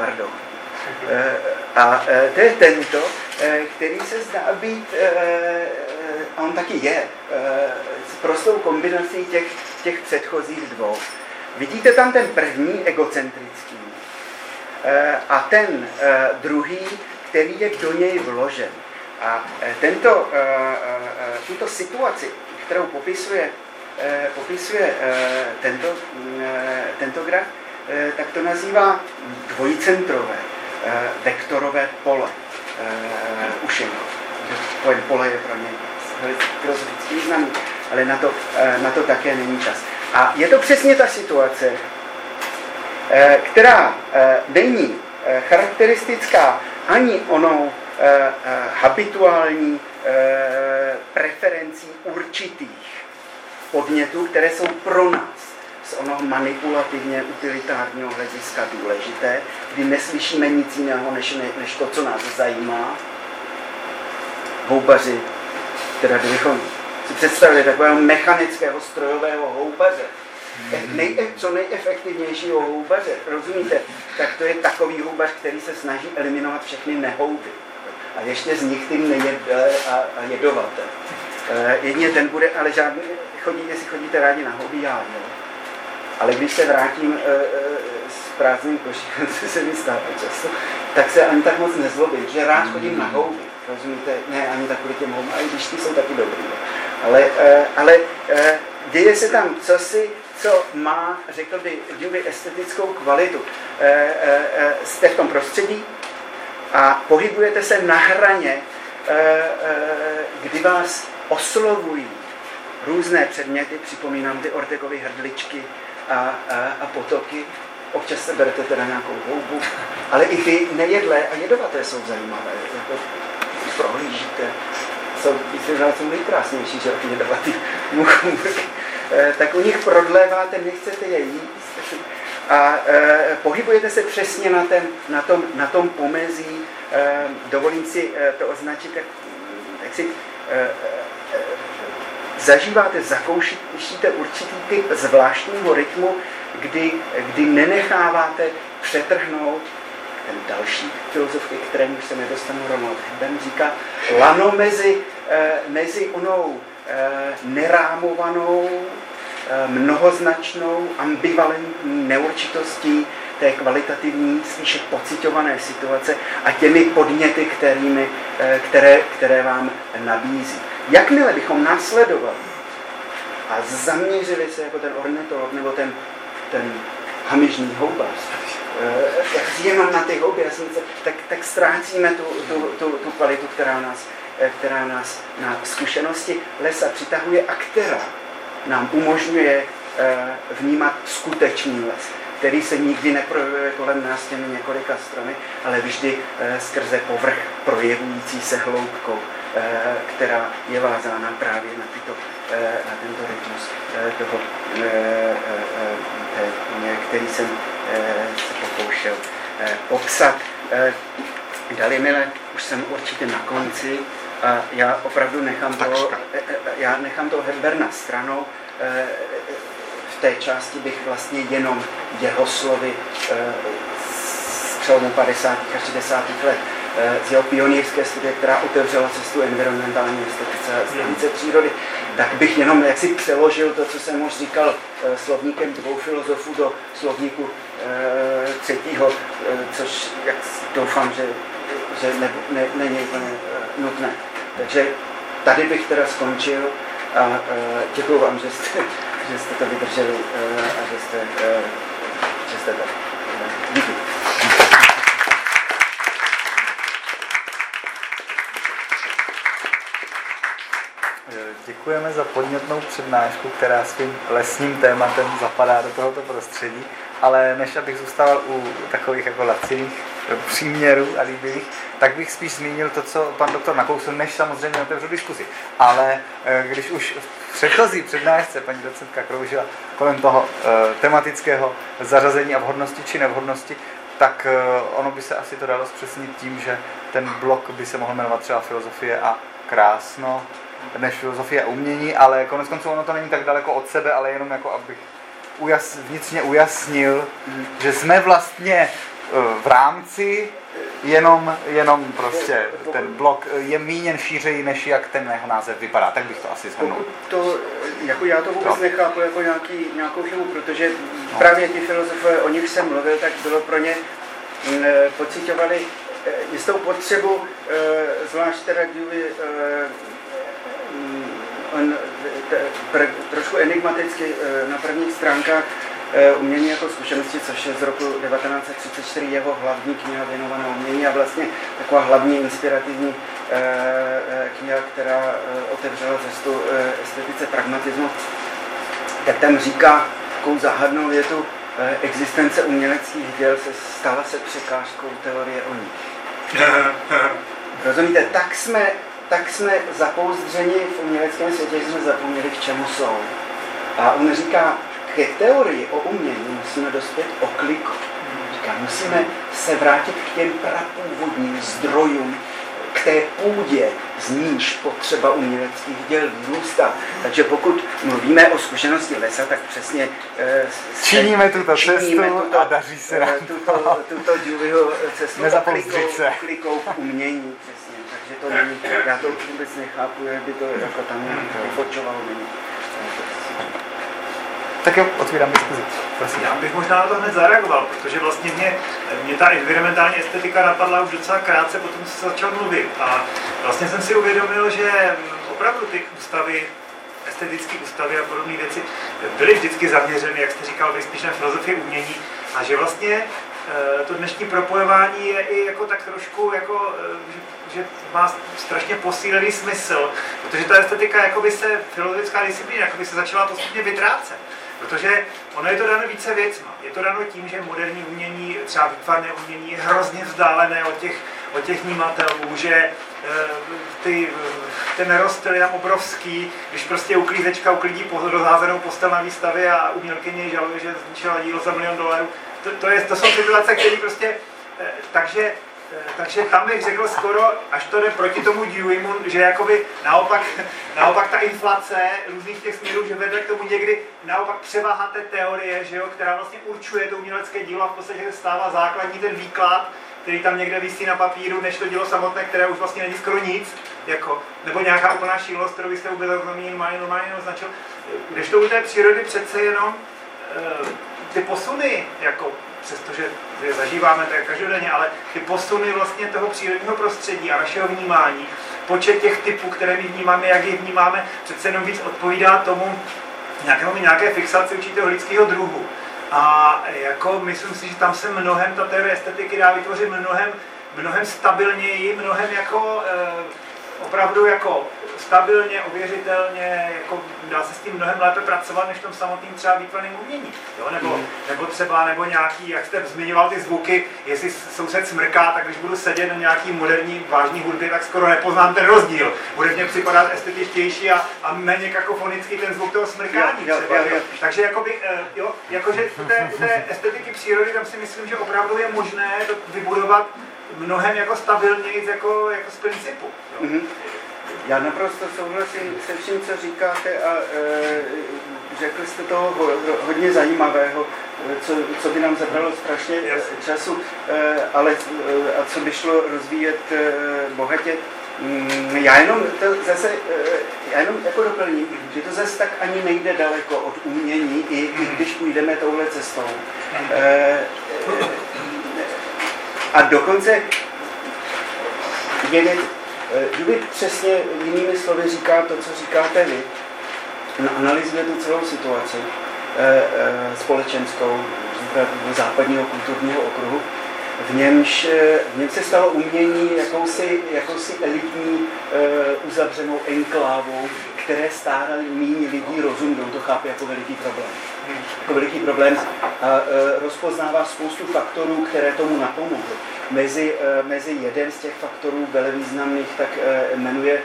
a to je tento, který se zdá být, a on taky je, s prostou kombinací těch předchozích dvou. Vidíte tam ten první egocentrický a ten druhý, který je do něj vložen. A tuto situaci, kterou popisuje tento graf, tak to nazývá dvojcentrové vektorové pole Ušenko. Pojem pole je pro něj filozofický významný, ale na to také není čas. A je to přesně ta situace, která není charakteristická ani onou habituální preferencí určitých podnětů, které jsou pro nás z onoho manipulativně utilitárního hlediska důležité, kdy neslyšíme nic jiného, než to, co nás zajímá. Houbaři, teda kdybychom si představili takového mechanického strojového houbaře, co nejefektivnějšího houbaře, rozumíte, tak to je takový houbař, který se snaží eliminovat všechny nehouby. A ještě z nich ty nejedlé a jedovaté. Jedině ten bude, ale žádný, jestli chodíte rádi na houby, já jo. Ale když se vrátím s prázdným košíkem, co se mi stává často, tak se ani tak moc nezlobím, že rád chodím na houby. Rozumíte? Ne, ani tak kvůli těm houbám, ale když ty jsou taky dobrý. Ale děje se tam cosi, co má, řekl by, estetickou kvalitu. Jste v tom prostředí a pohybujete se na hraně, kdy vás oslovují různé předměty, připomínám ty Ortegovy hrdličky a potoky, občas se berete teda nějakou houbu, ale i ty nejedlé a jedovaté jsou zajímavé, jako prohlížíte, jsou nejkrásnější, že ty jedovatý muchomůrky. Tak u nich prodléváte, nechcete je jíst a pohybujete se přesně na tom pomezí, dovolím si to označit, jak si zažíváte, zakoušíte určitý typ zvláštního rytmu, kdy nenecháváte přetrhnout ten další filozof, ke kterému se nedostanu, Ronald Heben říká, lano mezi onou nerámovanou, mnohoznačnou, ambivalentní neurčitostí té kvalitativní, spíše pociťované situace a těmi podněty, které vám nabízí. Jakmile bychom následovali a zaměřili se jako ten ornitolog nebo ten hamižný houbař, jenom na ty houby, tak ztrácíme tu kvalitu, která nás na zkušenosti lesa přitahuje a která nám umožňuje vnímat skutečný les, který se nikdy neprojevuje kolem nás těmi několika stromy, ale vždy skrze povrch projevující se hloubkou, která je vázána právě na tento rytmus toho, který jsem se pokoušel popsat. Dalimile, už jsem určitě na konci a já opravdu nechám toho Herberna stranou. V té části bych vlastně jenom jeho slovy z přelomu 50. a 60. let z jeho pionýrské studie, která otevřela cestu environmentální estetice a stanice přírody, tak bych jenom jaksi přeložil to, co jsem už říkal slovníkem dvou filozofů do slovníku třetího, což jak doufám, že není úplně nutné. Takže tady bych teda skončil a děkuju vám, že jste to vydrželi a že jste tak. Díky. Děkujeme za podnětnou přednášku, která svým lesním tématem zapadá do tohoto prostředí, ale než abych zůstával u takových jako laciných příměrů a líbivých, tak bych spíš zmínil to, co pan doktor nakousl, než samozřejmě otevřu diskuzi. Ale když už v předchozí přednášce paní docentka kroužila kolem toho tematického zařazení a vhodnosti či nevhodnosti, tak ono by se asi to dalo zpřesnit tím, že ten blok by se mohl jmenovat třeba filozofie a krásno, než filozofie a umění, ale konec konců ono to není tak daleko od sebe, ale jenom jako abych vnitřně ujasnil, že jsme vlastně v rámci jenom prostě ten blok je míněn šířeji, než jak ten jeho název vypadá. Tak bych to asi shrnul. Já to vůbec nechápu jako nějakou chybu, protože právě ti filozofové, o nich jsem mluvil, tak bylo pro ně pociťovali jistou potřebu, zvlášť teda Dewey, trošku enigmaticky na prvních stránkách Umění jako zkušenosti, což je z roku 1934 jeho hlavní kniha věnovaná umění a vlastně taková hlavní inspirativní kniha, která otevřela cestu estetice pragmatismu, tak tam říká takovou záhadnou větu: existence uměleckých děl stala se překážkou teorie o nich. Rozumíte, tak jsme zapouzdřeni v uměleckém světě, že jsme zapomněli, k čemu jsou. A on říká, ke teorii o umění musíme dospět okliku. Říká, musíme se vrátit k těm prapůvodním zdrojům, k té půdě, z níž potřeba uměleckých děl vyrůstá. Takže pokud mluvíme o zkušenosti lesa, tak přesně činíme tuto cestu a daří se nám tuto Deweyho cestu oklikou k umění. Přesně. Takže to není, já to vůbec nechápu, jak by to jako tam vyfočovalo. Tak jo, otvírám diskuzi. Prosím. Já bych možná na to hned zareagoval, protože vlastně mě ta environmentální estetika napadla už docela krátce, potom se začal mluvit. A vlastně jsem si uvědomil, že opravdu ty ústavy, estetické ústavy a podobné věci byly vždycky zaměřeny, jak jste říkal, spíš na filozofii umění, a že vlastně to dnešní propojování je i jako tak trošku, jako, že má strašně posílený smysl, protože ta estetika, jakoby se, filozofická disciplína, jakoby se začala postupně vytrácet. Protože ono je to dáno více věcma. Je to dáno tím, že moderní umění, třeba výtvarné umění, je hrozně vzdálené od těch vnímatelů, že ten rozstyl je tam obrovský, když prostě uklízečka uklidí rozházenou postel na výstavě a umělkyně žaluje, že zničila dílo za $1 000 000. To jsou situace, které prostě, takže tam bych řekl skoro, až to jde proti tomu Deweymu, že jakoby naopak ta inflace různých těch směrů, že vede k tomu někdy naopak převaha té teorie, že jo, která vlastně určuje to umělecké dílo a v podstatě stává základní ten výklad, který tam někde visí na papíru, než to dílo samotné, které už vlastně není skoro nic, jako, nebo nějaká úplná šílenost, kterou byste vůbec normálně označil. Kdežto u té přírody přece jenom ty posuny, jako přestože je zažíváme tak každodenně, ale ty posuny vlastně toho přírodního prostředí a našeho vnímání, počet těch typů, které my vnímáme, jak je vnímáme, přece jenom víc odpovídá tomu nějaké fixaci určitého lidského druhu. A jako myslím si, že tam se mnohem ta teorie estetiky dá vytvořit mnohem stabilněji, mnohem jako opravdu jako stabilně, ověřitelně, jako dá se s tím mnohem lépe pracovat, než v tom samotným třeba výtvarným umění. Jo? Nebo nějaký, jak jste zmiňoval ty zvuky, jestli soused smrká, tak když budu sedět na nějaký moderní, vážný hudbě, tak skoro nepoznám ten rozdíl. Bude mně připadat estetičtější a méně kakofonický ten zvuk toho smrkání. Takže jakože u té estetiky přírody, tam si myslím, že opravdu je možné to vybudovat mnohem jako stabilněji jako z principu. Jo? Já naprosto souhlasím se vším, co říkáte, a řekli jste toho hodně zajímavého, co by nám zabralo strašně času, ale a co by šlo rozvíjet bohatě. Já jenom jako doplním, že to zase tak ani nejde daleko od umění, i když půjdeme touhle cestou. A dokonce vědět, Dewey přesně jinými slovy říká to, co říkáte vy. Analyzuje tu celou situaci společenskou západního kulturního okruhu. V něm se stalo umění jakousi elitní uzavřenou enklávou, které stále míň lidí rozumí, to chápe jako veliký problém. Jako veliký problém a rozpoznává spoustu faktorů, které tomu napomohly. Mezi jeden z těch faktorů velevýznamných tak jmenuje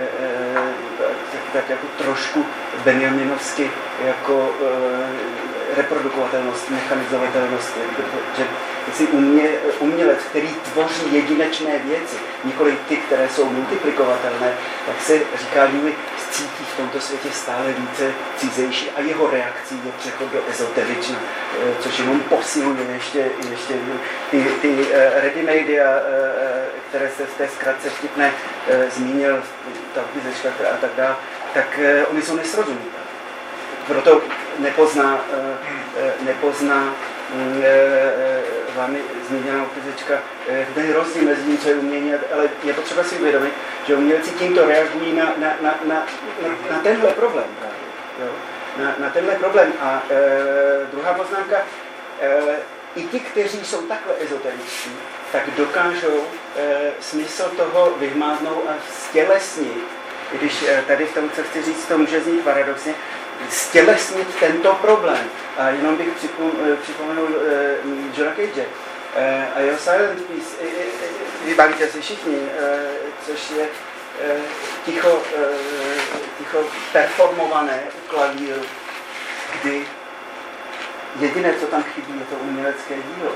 tak jako trošku benjaminovsky jako reprodukovatelnost, mechanizovatelnost, že umělec, který tvoří jedinečné věci, nikoli ty, které jsou multiplikovatelné, tak se říká, že cítí v tomto světě stále více cizejší a jeho reakcí je přechod do ezoterična, což jenom posiluje ještě ty ready-made, které se v té zkratce vtipné zmínil, a tak dále, tak oni jsou nesrozumitelné. Proto nepozná vámi zmíněná uklízečka ten rozdíl mezi tím, co je umění, ale je potřeba si uvědomit, že umělci tímto reagují na tenhle problém právě. Jo? Na tenhle problém. A druhá poznámka, i ti, kteří jsou takhle ezoteričtí, tak dokážou smysl toho vyhmátnout a stělesnit. Když tady v tom, co chci říct, to může znít paradoxně, stělesnit tento problém. A jenom bych připomenul Johna Cage, A jeho silent piece, vybavíte si všichni, což je ticho performované u klavíru, kdy jediné, co tam chybí, je to umělecké dílo.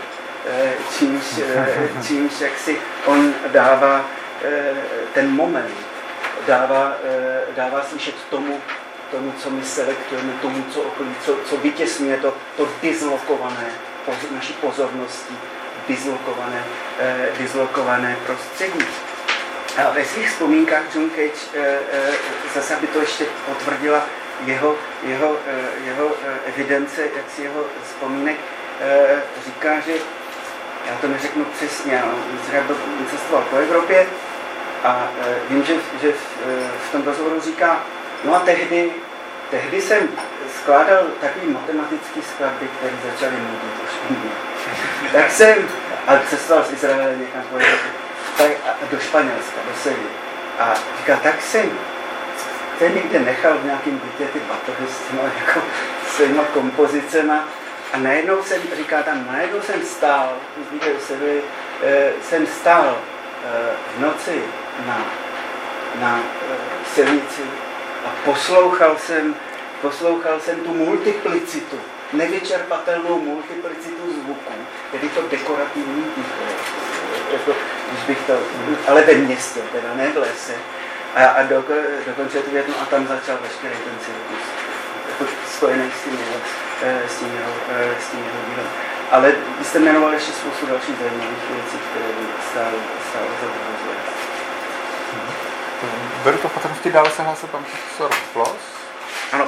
Čímž jak si on dává ten moment, dává slyšet tomu, co my selektujeme, tomu, co okolí, co vytěsňuje to dislokované, naší pozornosti, dislokované prostředí. A ve svých vzpomínkách John Cage zase by to ještě potvrdila jeho evidence, jak si jeho vzpomínek, říká, že já to neřeknu přesně, ale cestoval po Evropě a vím, že v tom rozhovoru říká, no a tehdy jsem skládal takový matematický skladby, které začaly mluvit už mě. Tak jsem, a cestoval z Izraele někam po Evropě, do Španělska, do Sevilla. A říká, tak jsem někde nechal v nějakém bytě ty batohy s těma kompozicema. A najednou jsem stál, jsem stál v noci na silnici a poslouchal jsem tu multiplicitu, nevyčerpatelnou multiplicitu zvuků, tedy to dekorativní ticho, ale ve městě, teda ne v lese. A dokonce tu větnu a tam začal veškerý ten cirkus, spojený s tím jeho dílem. Ale vy jste jmenoval ještě spoustu dalších zajímavých věcí, které by stálo za rozhled. Beru to patrnosti, dále se hlásil pan profesor Floss. Ano.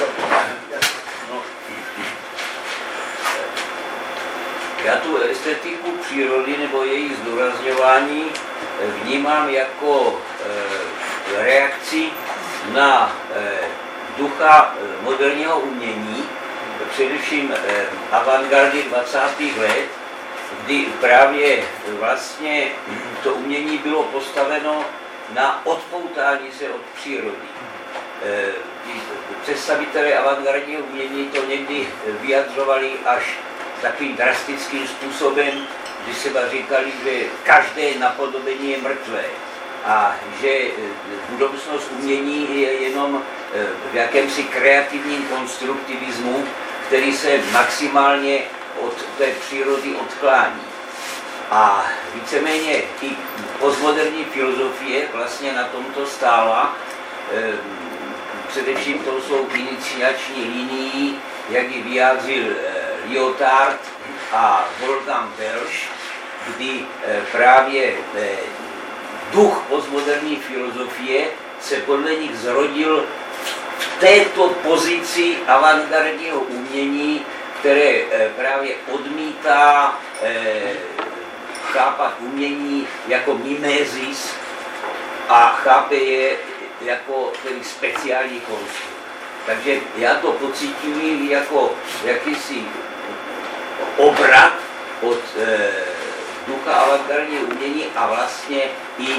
Já tu estetiku přírody nebo její zdůrazňování vnímám jako reakci na ducha moderního umění, především avantgardy 20. let, kdy právě vlastně to umění bylo postaveno na odpoutání se od přírody. Představitelé avantgardního umění to někdy vyjadřovali až takovým drastickým způsobem, že se říkali, že každé napodobení je mrtvé a že budoucnost umění je jenom v jakémsi kreativním konstruktivismu, který se maximálně od té přírody odklání. A víceméně i postmoderní filozofie vlastně na tomto stála, především to jsou iniciační linii, jak ji vyjádřil Lyotard a Wolfgang Welsch, kdy právě duch postmoderní filozofie se podle nich zrodil v této pozici avantgardního umění, které právě odmítá chápat umění jako mimézis a chápe je jako tedy speciální konstrukt. Takže já to pocituji jako jakýsi obrat od ducha avantgardního umění a vlastně i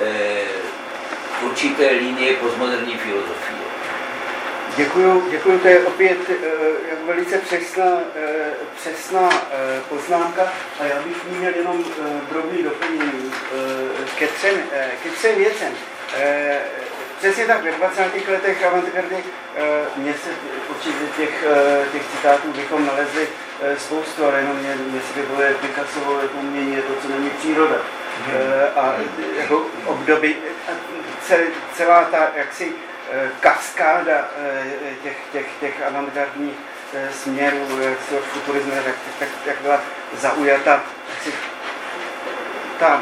určité linie postmoderní filozofie. Děkuju, to je opět velice přesná poznámka a já bych měl jenom drobný doplnění ke třem věcem. Přesně tak, ve 20. letech avantgardy mě se určitě těch citátů bychom nalezli spoustu, ale jenom mě se vybavuje Picassovo jako umění je to, co není příroda. A jako období, celá ta jaksi kaskáda těch avantgardních směrů, futurismu, jak byla zaujata ta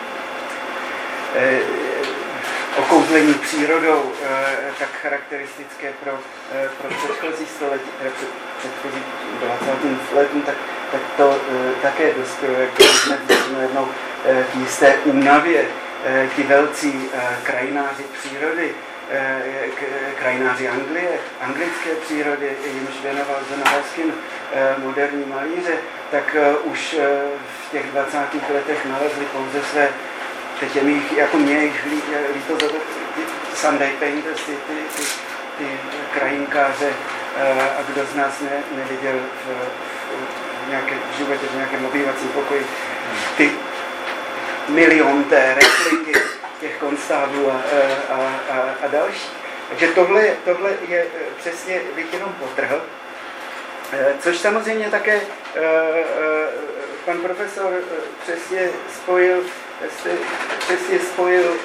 okouzlení přírodou, tak charakteristické pro předchozí století, předchozí 20. letům, tak to také dospělo, jak jsme jednou k jisté únavě, ti velcí krajináři přírody, krajináři Anglie, anglické přírody, jimž věnoval John Ruskin, moderní malíře, tak už v těch 20. letech nalezli pouze své, teď je mi jako mě líto za to, Sunday Painters, ty krajinkáře, a kdo z nás neviděl v když budete v nějakém obývacím pokoji, ty milionté repliky těch konstáblů a další. Takže tohle je přesně, bych jenom potrhl, což samozřejmě také pan profesor přesně spojil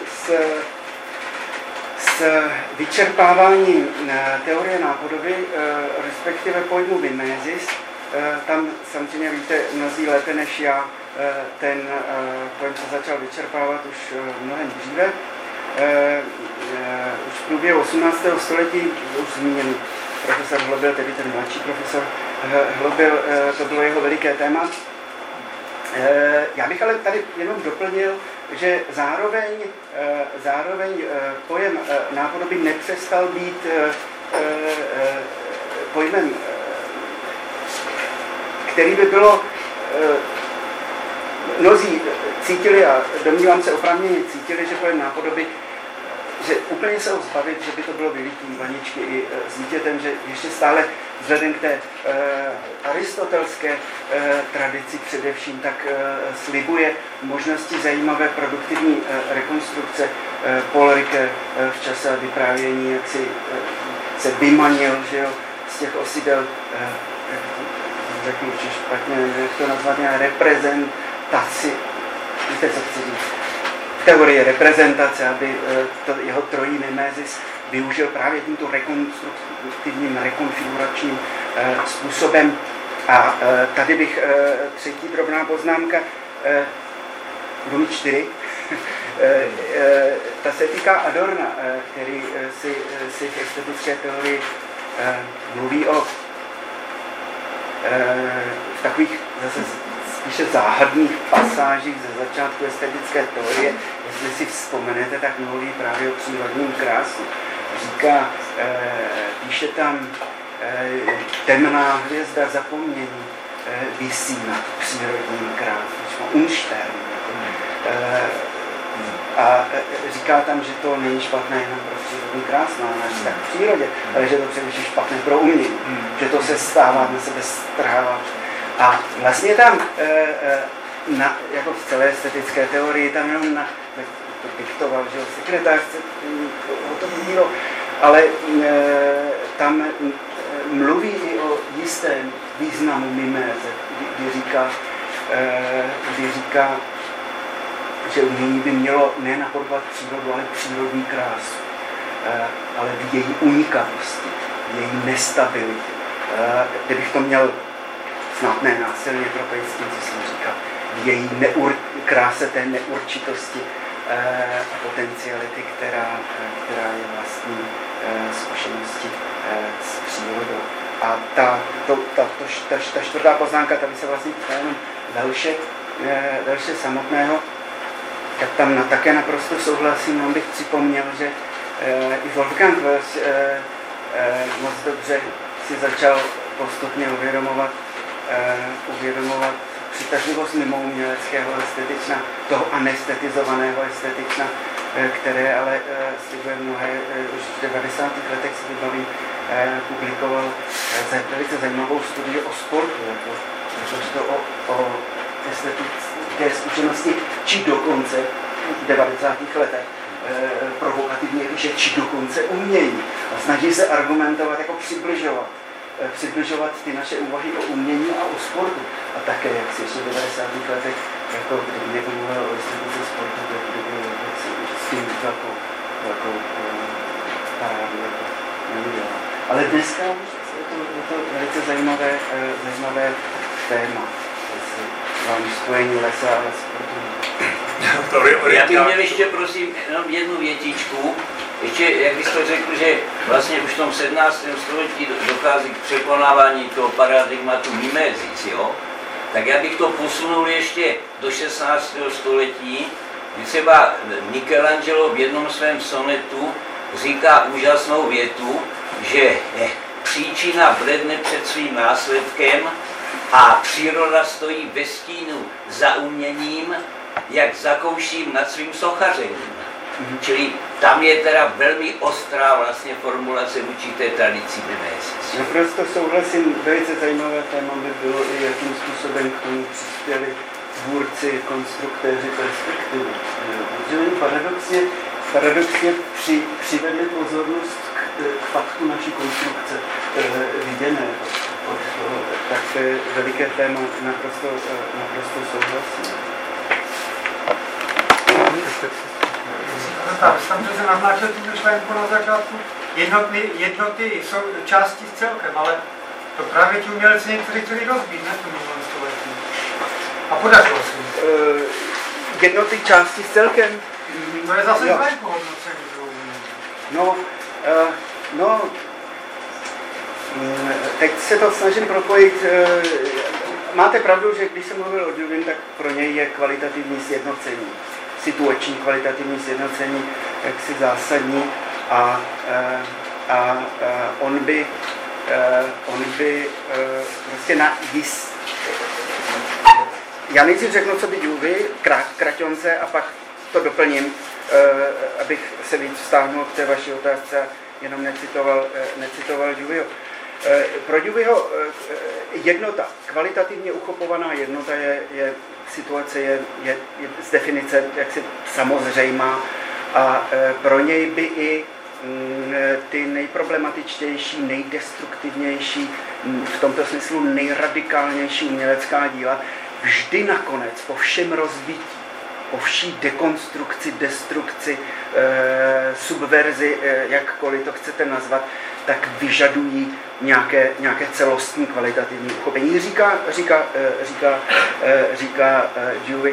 s vyčerpáváním teorie nápodoby, respektive pojmu mimézis. Tam samozřejmě víte mnozí lépe než já, ten pojem se začal vyčerpávat už mnohem dříve. Už v průběhu 18. století, už zmíněný profesor Hlobil, tedy ten mladší profesor Hlobil, to bylo jeho veliké téma. Já bych ale tady jenom doplnil, že zároveň pojem nápodoby nepřestal být pojmem, který by bylo mnozí cítili, a domnívám se oprávněně cítili, že pojem nápodoby, že úplně se ho zbavit, že by to bylo vylítím vaničky i s dítětem, že ještě stále vzhledem k té aristotelské tradici především, tak slibuje možnosti zajímavé produktivní rekonstrukce. Paul Ricoeur v čase vyprávění, jak si se vymanil, že jo, z těch osidel, řeknu určitě špatně, jak to nazvat, reprezentaci, víte, co chci říct, teorie reprezentace, aby to jeho trojí mimézis využil právě tímto rekonstruktivním, rekonfiguračním způsobem. A tady bych třetí drobná poznámka, budu mít 4, ta se týká Adorna, který si v estetické teorii mluví o v takových zase spíše záhadných pasážích ze začátku estetické teorie. Jestli si vzpomenete, tak mluví právě o přírodním krásu. Říká, píše tam, temná hvězda zapomnění visí nad přírodním krásem, Unstern. A říká tam, že to není špatné jenom pro přírodní krás, náš vztah k přírodě, ale že to především špatné pro umění, že to se stává, na sebe strhává. A vlastně tam, jako v celé estetické teorii, tam jenom to diktoval, že sekretář to dílo, ale tam mluví i o jistém významu miméze, kdy říká, že umění by mělo nenapodobovat přírodu, ale přírodní krásu, ale v její unikatosti, v její nestabilitě. Kdybych to měl snad ne násilně tropejským, co jsem říkal, v její kráse té neurčitosti a potenciality, která je vlastní zkušenosti s přírodou. A ta čtvrtá poznámka, tady se vlastně týká jenom Velše samotného, tak tam také naprosto souhlasím, on bych připomněl, že i Wolfgang Wels moc dobře si začal postupně uvědomovat přitažlivost mimouměleckého estetična, toho anestetizovaného estetična, které ale slibuje mnohé, už v 90. letech si vybavím, publikoval velice zajímavou studii o sportu, jakožto o estetické zkušenosti, či dokonce v 90. letech provokativně píše, či dokonce umění. A snaží se argumentovat, jako přibližovat ty naše úvahy o umění a o sportu. A také, jak si ještě v 90. letech, jako kdyby někdo mluvil o estetice sportu, tak kdyby s tím velkou parádu neviděl. Ale dneska už je to velice zajímavé téma. Spojení lesa a sportu. Já bych měl ještě, prosím, jenom jednu větičku. Ještě, jak jste řekl, že vlastně už v tom 17. století dochází k překonávání toho paradigmatu mimézis, jo? Tak já bych to posunul ještě do 16. století, kdy třeba Michelangelo v jednom svém sonetu říká úžasnou větu, že příčina bledne před svým následkem a příroda stojí ve stínu za uměním, jak zakouším nad svým sochařením. Čili tam je teda velmi ostrá vlastně formulace vůči té tradici Mimesis. Naprosto souhlasím, velice zajímavé téma by bylo i jakým způsobem k tomu přispěli tvůrci, konstruktéři perspektivy. Paradoxně přivedli pozornost k faktu naší konstrukce viděného. Tak to je veliké téma, naprosto souhlasím. Tam se naznačil tu myšlenku na začátku, jednoty jsou části s celkem, ale to právě ti umělci někteří chtěli rozbít, ne, to minulém století. A podařilo se jim. Jednoty části s celkem? To je zase zvenku hodnocení. Teď se to snažím propojit. Máte pravdu, že když jsem mluvil o Dewey, tak pro něj je kvalitativní sjednocení, situační kvalitativní sjednocení jaksi zásadní a on by prostě na já nejdřív řeknu, co by Dewey, kraťonce, a pak to doplním, abych se víc vztáhnul k té vaší otázce a jenom necitoval Deweyho. Pro Deweyho jednota, kvalitativně uchopovaná jednota je situace, je z definice jaksi samozřejmá a pro něj by i ty nejproblematičtější, nejdestruktivnější, v tomto smyslu nejradikálnější umělecká díla vždy nakonec po všem rozbití, po vší dekonstrukci, destrukci, subverzi, jakkoliv to chcete nazvat, tak vyžadují nějaké celostní kvalitativní uchopení. Říká Dewey,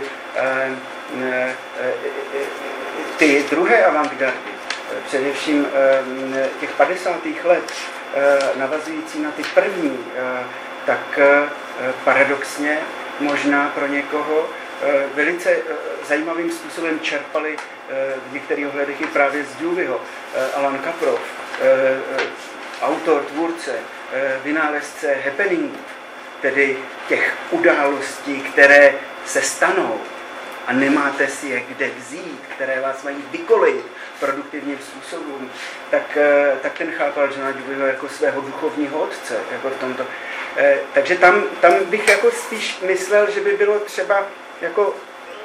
ty druhé avantgardy, především těch 50. let, navazující na ty první, tak paradoxně možná pro někoho velice zajímavým způsobem čerpali v některých ohledech i právě z Deweyho. Alan Kaprow, autor, tvůrce, vynálezce happeningů, tedy těch událostí, které se stanou a nemáte si je kde vzít, které vás mají vykolejit produktivním způsobem, tak ten chápal Johna Deweyho jako svého duchovního otce, jako v tomto. Takže tam bych jako spíš myslel, že by bylo třeba jako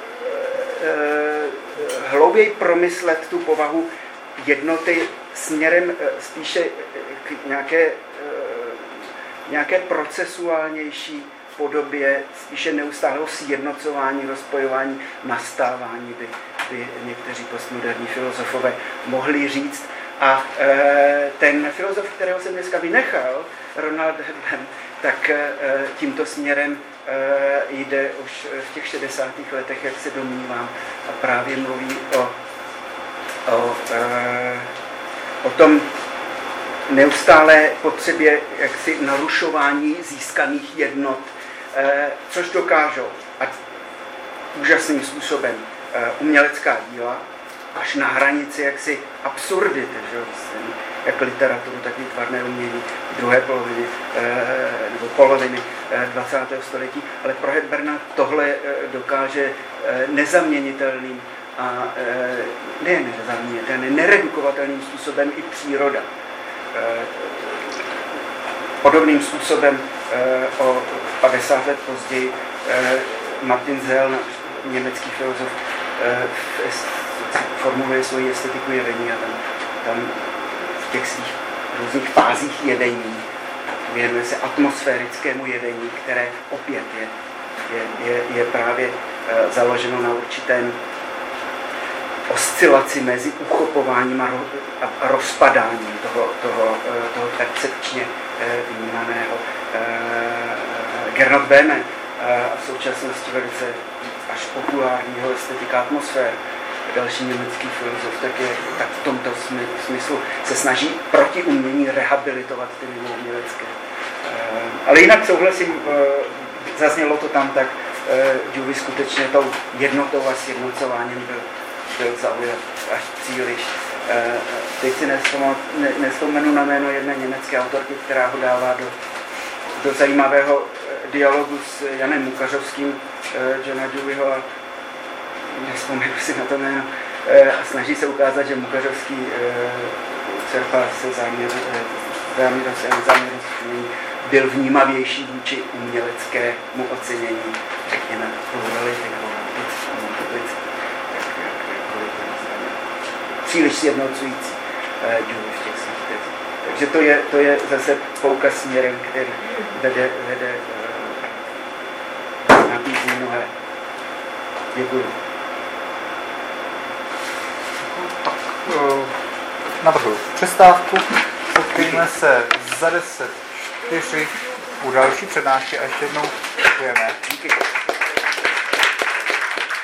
hlouběji promyslet tu povahu jednoty směrem spíše k nějaké procesuálnější podobě, spíše neustálého sjednocování, rozpojování, nastávání, by někteří postmoderní filozofové mohli říct. A ten filozof, kterého jsem dneska vynechal, Ronald Hepburn, tak tímto směrem jde už v těch 60. letech, jak se domnívám, a právě mluví o tom neustálé potřebě jaksi narušování získaných jednot, což dokážou a úžasným způsobem umělecká díla, až na hranici jaksi absurdity, že? Jak literaturu, tak výtvarné umění druhé poloviny nebo poloviny 20. století, ale pro Hepburna tohle dokáže nezaměnitelným a neredukovatelným způsobem i příroda. Podobným způsobem o 50 let později Martin Zell, německý filozof, formuluje svoji estetiku jedení a tam v těch svých různých fázích jedení věnuje se atmosférickému jedení, které opět je právě založeno na určitém oscilaci mezi uchopováním a rozpadáním toho percepčně vnímaného. Gernot Böhme, v současnosti velice až populárního estetika atmosfér, další německý filozof, tak v tomto smyslu se snaží proti umění rehabilitovat ty mimoumělecké. Ale jinak souhlasím, zaznělo to tam, tak Dewey skutečně tou jednotou a sjednocováním byl zaujat až příliš. Teď si nevzpomenu na jméno jedné německé autorky, která ho dává do zajímavého dialogu s Janem Mukařovským, Johna Deweyho, a nevzpomenu si na to jméno, a snaží se ukázat, že Mukařovský čerpá se záměrem byl vnímavější vůči uměleckému ocenění, řekněme, plurality nebo multiplicity, příliš sjednocující Dewey v těch svých tezích. Takže to je zase poukaz směrem, který vede nabízí mnohé. Děkuji. Tak navrhuji přestávku, setkejme se za 10:04 u další přednášky a ještě jednou děkujeme. Díky.